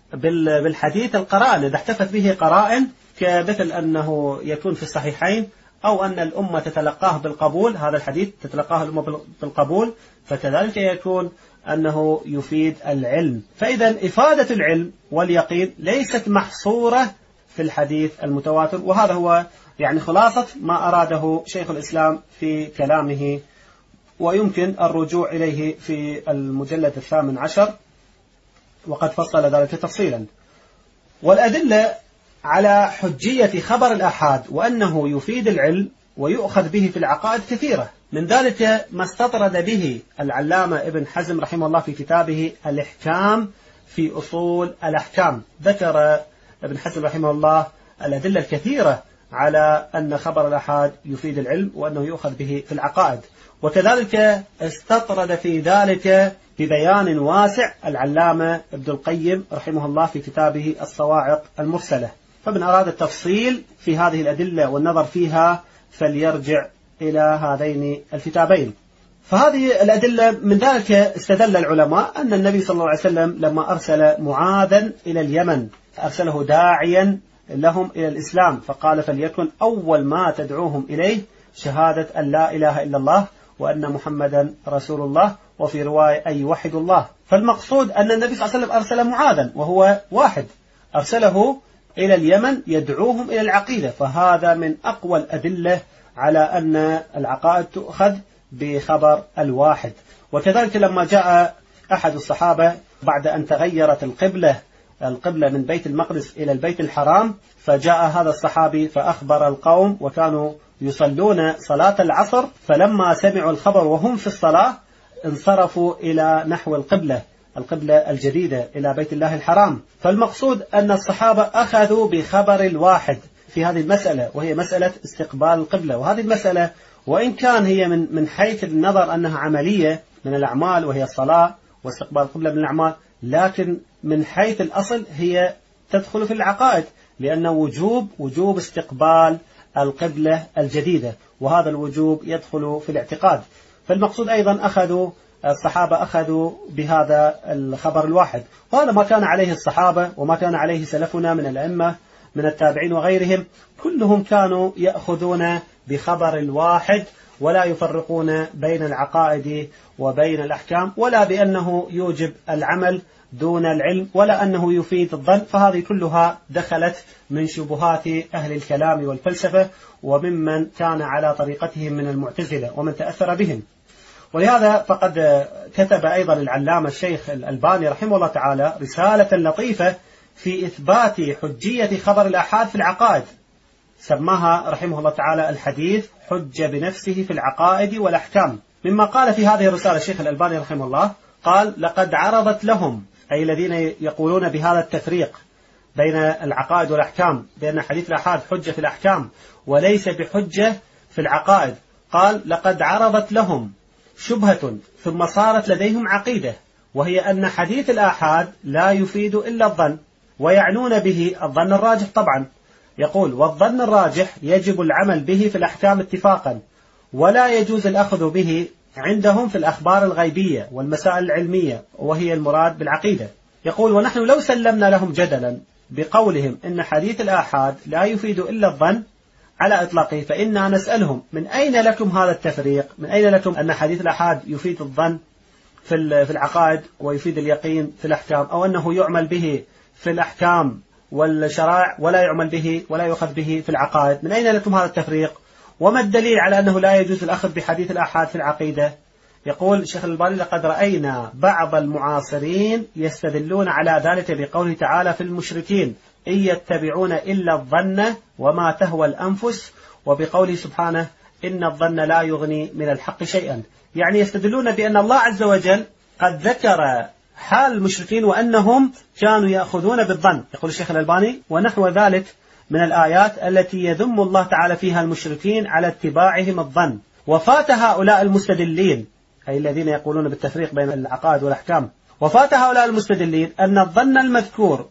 بالحديث القرائن، إذا احتفت به قرائن، كمثل أنه يكون في الصحيحين، أو أن الأمة تتلقاه بالقبول، هذا الحديث تتلقاه الأمة بالقبول، فكذلك يكون أنه يفيد العلم. فإذا إفادة العلم واليقين ليست محصورة في الحديث المتواتر، وهذا هو يعني خلاصة ما أراده شيخ الإسلام في كلامه، ويمكن الرجوع إليه في المجلد الثامن عشر، وقد فصل ذلك تفصيلا. والأدلة على حجية خبر الآحاد وأنه يفيد العلم ويؤخذ به في العقائد كثيرة، من ذلك ما استطرد به العلامة ابن حزم رحمه الله في كتابه الإحكام في أصول الأحكام. ذكر ابن حزم رحمه الله الأدلة الكثيرة على أن خبر الآحاد يفيد العلم وأنه يؤخذ به في العقائد، وكذلك استطرد في ذلك ببيان واسع العلامة ابن القيم رحمه الله في كتابه الصواعق المرسلة. فمن أراد التفصيل في هذه الأدلة والنظر فيها فليرجع إلى هذين الكتابين. فهذه الأدلة من ذلك استدل العلماء أن النبي صلى الله عليه وسلم لما أرسل معاذا إلى اليمن أرسله داعيا لهم إلى الإسلام، فقال: فليكن أول ما تدعوهم إليه شهادة أن لا إله إلا الله وأن محمدا رسول الله، وفي رواية أي وحد الله. فالمقصود أن النبي صلى الله عليه وسلم أرسل معاذا وهو واحد، أرسله إلى اليمن يدعوهم إلى العقيدة، فهذا من أقوى الأدلة على أن العقائد تؤخذ بخبر الواحد. وكذلك لما جاء أحد الصحابة بعد أن تغيرت القبلة القبلة من بيت المقدس إلى البيت الحرام، فجاء هذا الصحابي فأخبر القوم وكانوا يصلون صلاة العصر، فلما سمعوا الخبر وهم في الصلاة انصرفوا إلى نحو القبلة القبلة الجديدة إلى بيت الله الحرام. فالمقصود أن الصحابة أخذوا بخبر الواحد في هذه المسألة، وهي مسألة استقبال القبلة. وهذه المسألة وإن كان هي من من حيث النظر أنها عملية من الأعمال وهي الصلاة واستقبال القبلة من الأعمال، لكن من حيث الأصل هي تدخل في العقائد، لأن وجوب وجوب استقبال القبلة الجديدة، وهذا الوجوب يدخل في الاعتقاد. فالمقصود أيضا أخذوا الصحابة أخذوا بهذا الخبر الواحد، وهذا ما كان عليه الصحابة وما كان عليه سلفنا من الأئمة من التابعين وغيرهم، كلهم كانوا يأخذون بخبر الواحد ولا يفرقون بين العقائد وبين الأحكام، ولا بأنه يوجب العمل دون العلم، ولا أنه يفيد الظن. فهذه كلها دخلت من شبهات أهل الكلام والفلسفة وممن كان على طريقتهم من المعتزلة ومن تأثر بهم. ولهذا فقد كتب أيضا العلامة الشيخ الألباني رحمه الله تعالى رسالة لطيفة في إثبات حجية خبر الآحاد في العقائد، سماها رحمه الله تعالى الحديث حجة بنفسه في العقائد والأحكام. مما قال في هذه الرسالة الشيخ الألباني رحمه الله، قال: لقد عرضت لهم، أي الذين يقولون بهذا التفريق بين العقائد والأحكام، بأن حديث الآحاد حجة في الأحكام وليس بحجة في العقائد، قال: لقد عرضت لهم شبهة ثم صارت لديهم عقيدة، وهي أن حديث الآحاد لا يفيد إلا الظن، ويعنون به الظن الراجح طبعا. يقول: والظن الراجح يجب العمل به في الأحكام اتفاقا، ولا يجوز الأخذ به عندهم في الأخبار الغيبية والمسائل العلمية، وهي المراد بالعقيدة. يقول: ونحن لو سلمنا لهم جدلا بقولهم إن حديث الآحاد لا يفيد إلا الظن على إطلاقه، فإنا نسألهم: من أين لكم هذا التفريق؟ من أين لكم أن حديث الآحاد يفيد الظن في في العقائد ويفيد اليقين في الأحكام، أو أنه يعمل به في الأحكام والشرائع ولا يعمل به ولا يؤخذ به في العقائد؟ من أين لكم هذا التفريق؟ وما الدليل على أنه لا يجوز الأخذ بحديث الآحاد في العقيدة؟ يقول الشيخ الألباني: لقد رأينا بعض المعاصرين يستدلون على ذلك بقوله تعالى في المشركين: إن يتبعون إلا الظن وما تهوى الأنفس، وبقوله سبحانه: إن الظن لا يغني من الحق شيئا. يعني يستدلون بأن الله عز وجل قد ذكر حال المشركين وأنهم كانوا يأخذون بالظن. يقول الشيخ الألباني: ونحو ذلك من الآيات التي يذم الله تعالى فيها المشركين على اتباعهم الظن. وفات هؤلاء المستدلين، أي الذين يقولون بالتفريق بين العقائد والأحكام، وفات هؤلاء المستدلين أن الظن المذكور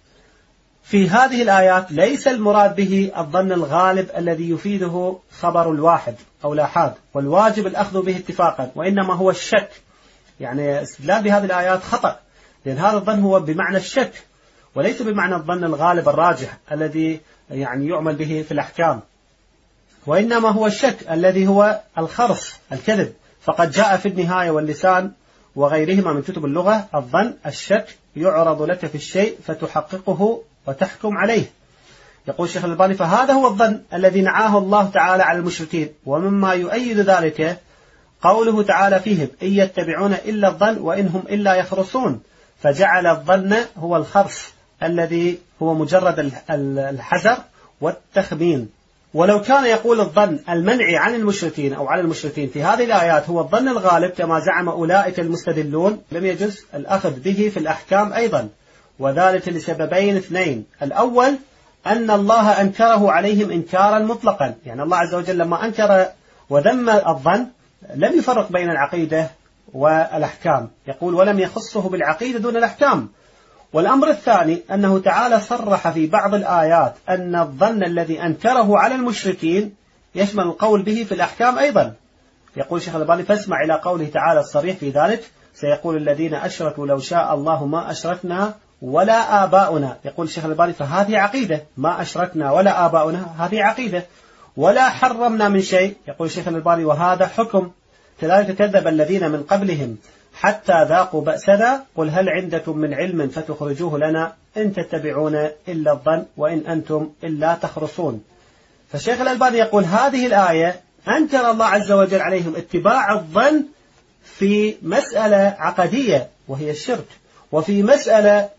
في هذه الآيات ليس المراد به الظن الغالب الذي يفيده خبر الواحد أو الآحاد والواجب الأخذ به اتفاقا، وإنما هو الشك. يعني استدلال بهذه الآيات خطأ، لأن هذا الظن هو بمعنى الشك وليس بمعنى الظن الغالب الراجح الذي يعني يعمل به في الأحكام، وإنما هو الشك الذي هو الخرص الكذب. فقد جاء في النهاية واللسان وغيرهما من كتب اللغة: الظن الشك يعرض لك في الشيء فتحققه وتحكم عليه. يقول الشيخ الألباني: فهذا هو الظن الذي نعاه الله تعالى على المشركين. ومما يؤيد ذلك قوله تعالى فيهم: إن يتبعون إلا الظن وإن هم إلا يخرصون، فجعل الظن هو الخرص الذي هو مجرد الحذر والتخمين. ولو كان يقول الظن المنعي عن المشركين أو على المشركين في هذه الآيات هو الظن الغالب كما زعم أولئك المستدلون، لم يجوز الأخذ به في الأحكام أيضا، وذلك لسببين اثنين: الأول أن الله أنكره عليهم إنكارا مطلقا، يعني الله عز وجل لما أنكر وذم الظن لم يفرق بين العقيدة والأحكام، يقول: ولم يخصه بالعقيدة دون الأحكام. والأمر الثاني أنه تعالى صرح في بعض الآيات أن الظن الذي أنكره على المشركين يشمل القول به في الأحكام أيضا. يقول الشيخ الألباني: فاسمع إلى قوله تعالى الصريح في ذلك: سيقول الذين أشركوا لو شاء الله ما أشركنا ولا آباؤنا. يقول الشيخ الألباني: فهذه عقيدة، ما أشركنا ولا آباؤنا هذه عقيدة. ولا حرمنا من شيء. يقول الشيخ الألباني: وهذا حكم. كذلك كذب الذين من قبلهم حتى ذاقوا بأسنا، قل هل عندكم من علم فتخرجوه لنا إن تتبعون إلا الظن وإن أنتم إلا تخرصون. فالشيخ الألباني يقول: هذه الآية أنكر الله عز وجل عليهم اتباع الظن في مسألة عقدية وهي الشرك، وفي مسألة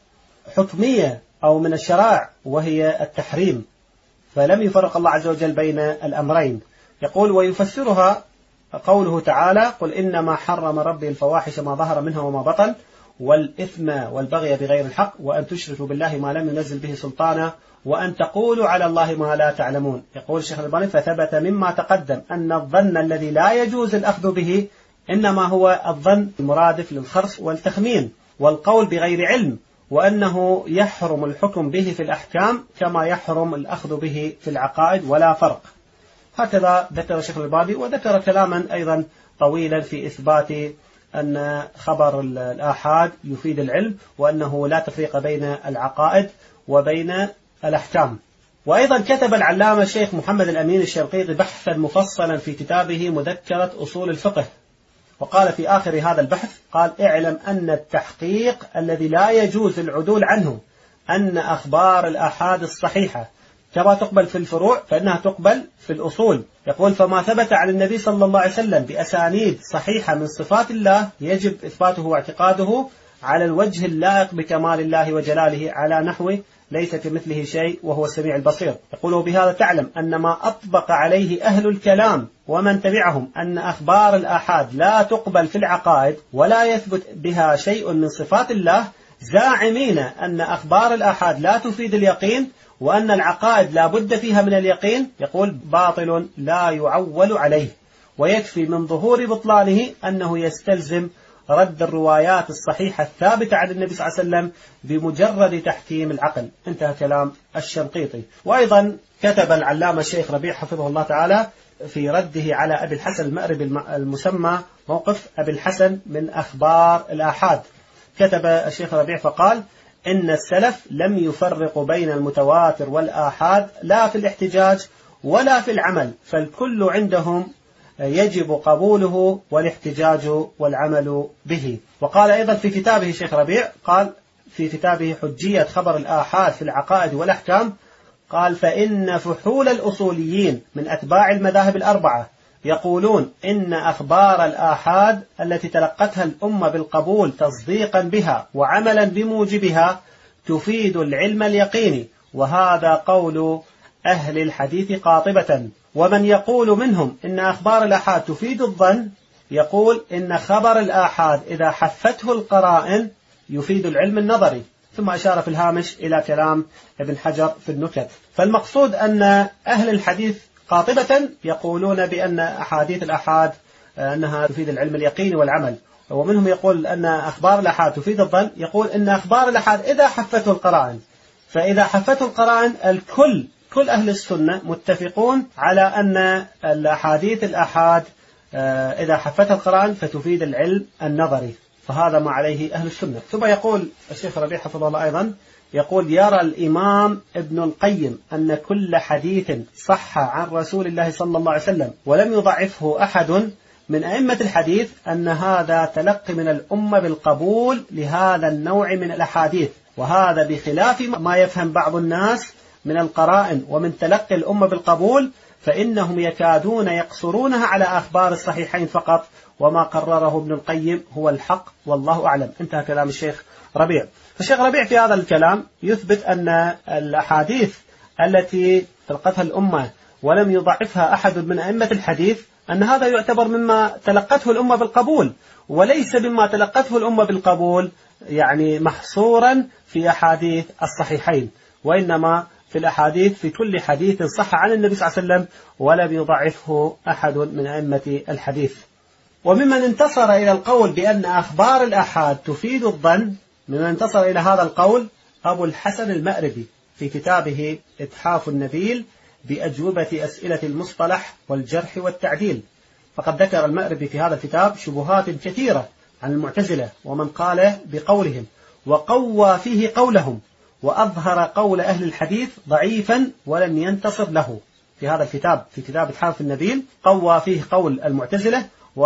حكمية أو من الشرائع وهي التحريم، فلم يفرق الله عز وجل بين الأمرين. يقول ويفسرها قوله تعالى قل إنما حرم ربي الفواحش ما ظهر منها وما بطن والإثم والبغي بغير الحق وأن تشركوا بالله ما لم ينزل به سلطانا وأن تقولوا على الله ما لا تعلمون. يقول الشيخ الألباني فثبت مما تقدم أن الظن الذي لا يجوز الأخذ به إنما هو الظن المرادف للخرص والتخمين والقول بغير علم، وأنه يحرم الحكم به في الأحكام كما يحرم الأخذ به في العقائد ولا فرق. هكذا ذكر الشيخ الألباني، وذكر كلاما أيضا طويلا في إثبات أن خبر الآحاد يفيد العلم، وأنه لا تفريق بين العقائد وبين الأحكام. وأيضا كتب العلامة الشيخ محمد الأمين الشنقيطي بحثا مفصلا في كتابه مذكرة أصول الفقه، وقال في آخر هذا البحث قال اعلم أن التحقيق الذي لا يجوز العدول عنه أن أخبار الآحاد الصحيحة كما تقبل في الفروع فإنها تقبل في الأصول. يقول فما ثبت عن النبي صلى الله عليه وسلم بأسانيد صحيحة من صفات الله يجب إثباته واعتقاده على الوجه اللائق بكمال الله وجلاله على نحو ليس كمثله شيء وهو السميع البصير. يقول بهذا تعلم أن ما أطبق عليه أهل الكلام ومن تبعهم أن أخبار الآحاد لا تقبل في العقائد ولا يثبت بها شيء من صفات الله، زاعمين أن أخبار الآحاد لا تفيد اليقين وأن العقائد لا بد فيها من اليقين، يقول باطل لا يعول عليه، ويكفي من ظهور بطلانه أنه يستلزم رد الروايات الصحيحة الثابتة عن النبي صلى الله عليه وسلم بمجرد تحكيم العقل. انتهى كلام الشنقيطي. وأيضا كتب العلامة الشيخ ربيع حفظه الله تعالى في رده على أبي الحسن المأربي المسمى موقف أبي الحسن من أخبار الآحاد، كتب الشيخ ربيع فقال إن السلف لم يفرقوا بين المتواتر والآحاد لا في الاحتجاج ولا في العمل، فالكل عندهم يجب قبوله والاحتجاج والعمل به. وقال أيضا في كتابه الشيخ ربيع قال في كتابه حجية خبر الآحاد في العقائد والأحكام قال فإن فحول الأصوليين من أتباع المذاهب الأربعة يقولون إن أخبار الآحاد التي تلقتها الأمة بالقبول تصديقا بها وعملا بموجبها تفيد العلم اليقيني، وهذا قول أهل الحديث قاطبة. ومن يقول منهم إن أخبار الآحاد تفيد الظن يقول إن خبر الآحاد إذا حفته القرائن يفيد العلم النظري. ثم أشار في الهامش إلى كلام ابن حجر في النكت. فالمقصود أن أهل الحديث قاطبة يقولون بأن أحاديث الآحاد أنها تفيد العلم اليقيني والعمل، ومنهم يقول أن أخبار الآحاد تفيد الظن، يقول أن أخبار الآحاد إذا حفته القرائن، فإذا حفته القرائن الكل كل أهل السنة متفقون على أن الأحاديث الآحاد إذا حفتها القرائن فتفيد العلم النظري، فهذا ما عليه أهل السنة. ثم يقول الشيخ ربيع حفظه الله أيضا يقول يرى الإمام ابن القيم أن كل حديث صح عن رسول الله صلى الله عليه وسلم ولم يضعفه أحد من أئمة الحديث أن هذا تلقي من الأمة بالقبول لهذا النوع من الأحاديث، وهذا بخلاف ما يفهم بعض الناس من القرائن ومن تلقي الأمة بالقبول، فإنهم يكادون يقصرونها على أخبار الصحيحين فقط، وما قرره ابن القيم هو الحق والله أعلم. انتهى كلام الشيخ ربيع. الشيخ ربيع في هذا الكلام يثبت أن الأحاديث التي تلقتها الأمة ولم يضعفها أحد من أئمة الحديث أن هذا يعتبر مما تلقته الأمة بالقبول، وليس مما تلقته الأمة بالقبول يعني محصورا في أحاديث الصحيحين، وإنما في الأحاديث في كل حديث صح عن النبي صلى الله عليه وسلم ولم يضعفه أحد من أئمة الحديث. وممن انتصر إلى القول بأن أخبار الآحاد تفيد الظن، ممن انتصر إلى هذا القول أبو الحسن المأربي في كتابه إتحاف النبيل بأجوبة أسئلة المصطلح والجرح والتعديل. فقد ذكر المأربي في هذا الكتاب شبهات كثيرة عن المعتزلة ومن قال بقولهم، وقوى فيه قولهم، وأظهر قول أهل الحديث ضعيفا ولم ينتصر له. في هذا الكتاب في كتاب إتحاف النبيل قوى فيه قول المعتزلة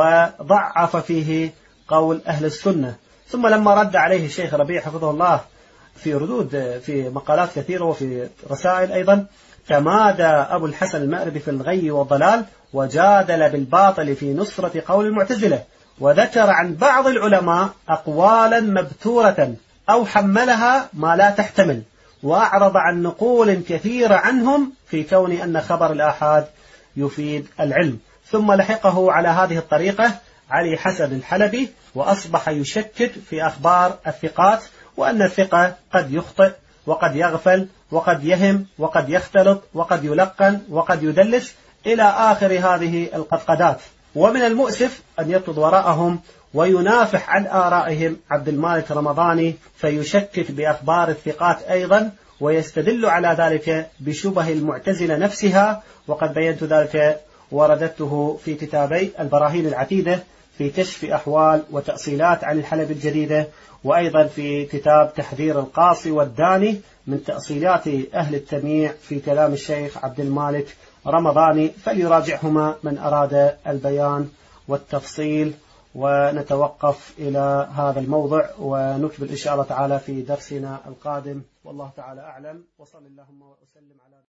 وضعف فيه قول أهل السنة. ثم لما رد عليه الشيخ ربيع حفظه الله في ردود في مقالات كثيرة وفي رسائل أيضا، تمادى أبو الحسن المأربي في الغي والضلال وجادل بالباطل في نصرة قول المعتزلة، وذكر عن بعض العلماء أقوالا مبتورة أو حملها ما لا تحتمل، وأعرض عن نقول كثيرة عنهم في كون أن خبر الآحاد يفيد العلم. ثم لحقه على هذه الطريقة علي حسن الحلبي، وأصبح يشكك في أخبار الثقات، وأن الثقة قد يخطئ وقد يغفل وقد يهم وقد يختلط وقد يلقن وقد يدلس إلى آخر هذه القدقدات. ومن المؤسف أن يطرد وراءهم وينافح عن آرائهم عبد المالك رمضاني، فيشكك بأخبار الثقات أيضا، ويستدل على ذلك بشبه المعتزلة نفسها، وقد بينت ذلك ورددته في كتابي البراهين العتيدة في كشف أحوال وتأصيلات عن الحلبي الجديدة، وأيضا في كتاب تحذير القاصي والداني من تأصيلات أهل التمييع في كلام الشيخ عبد المالك رمضاني، فليراجعهما من أراد البيان والتفصيل. ونتوقف إلى هذا الموضع ونكمل إن شاء الله تعالى في درسنا القادم، والله تعالى أعلم، وصلى اللهم وسلم على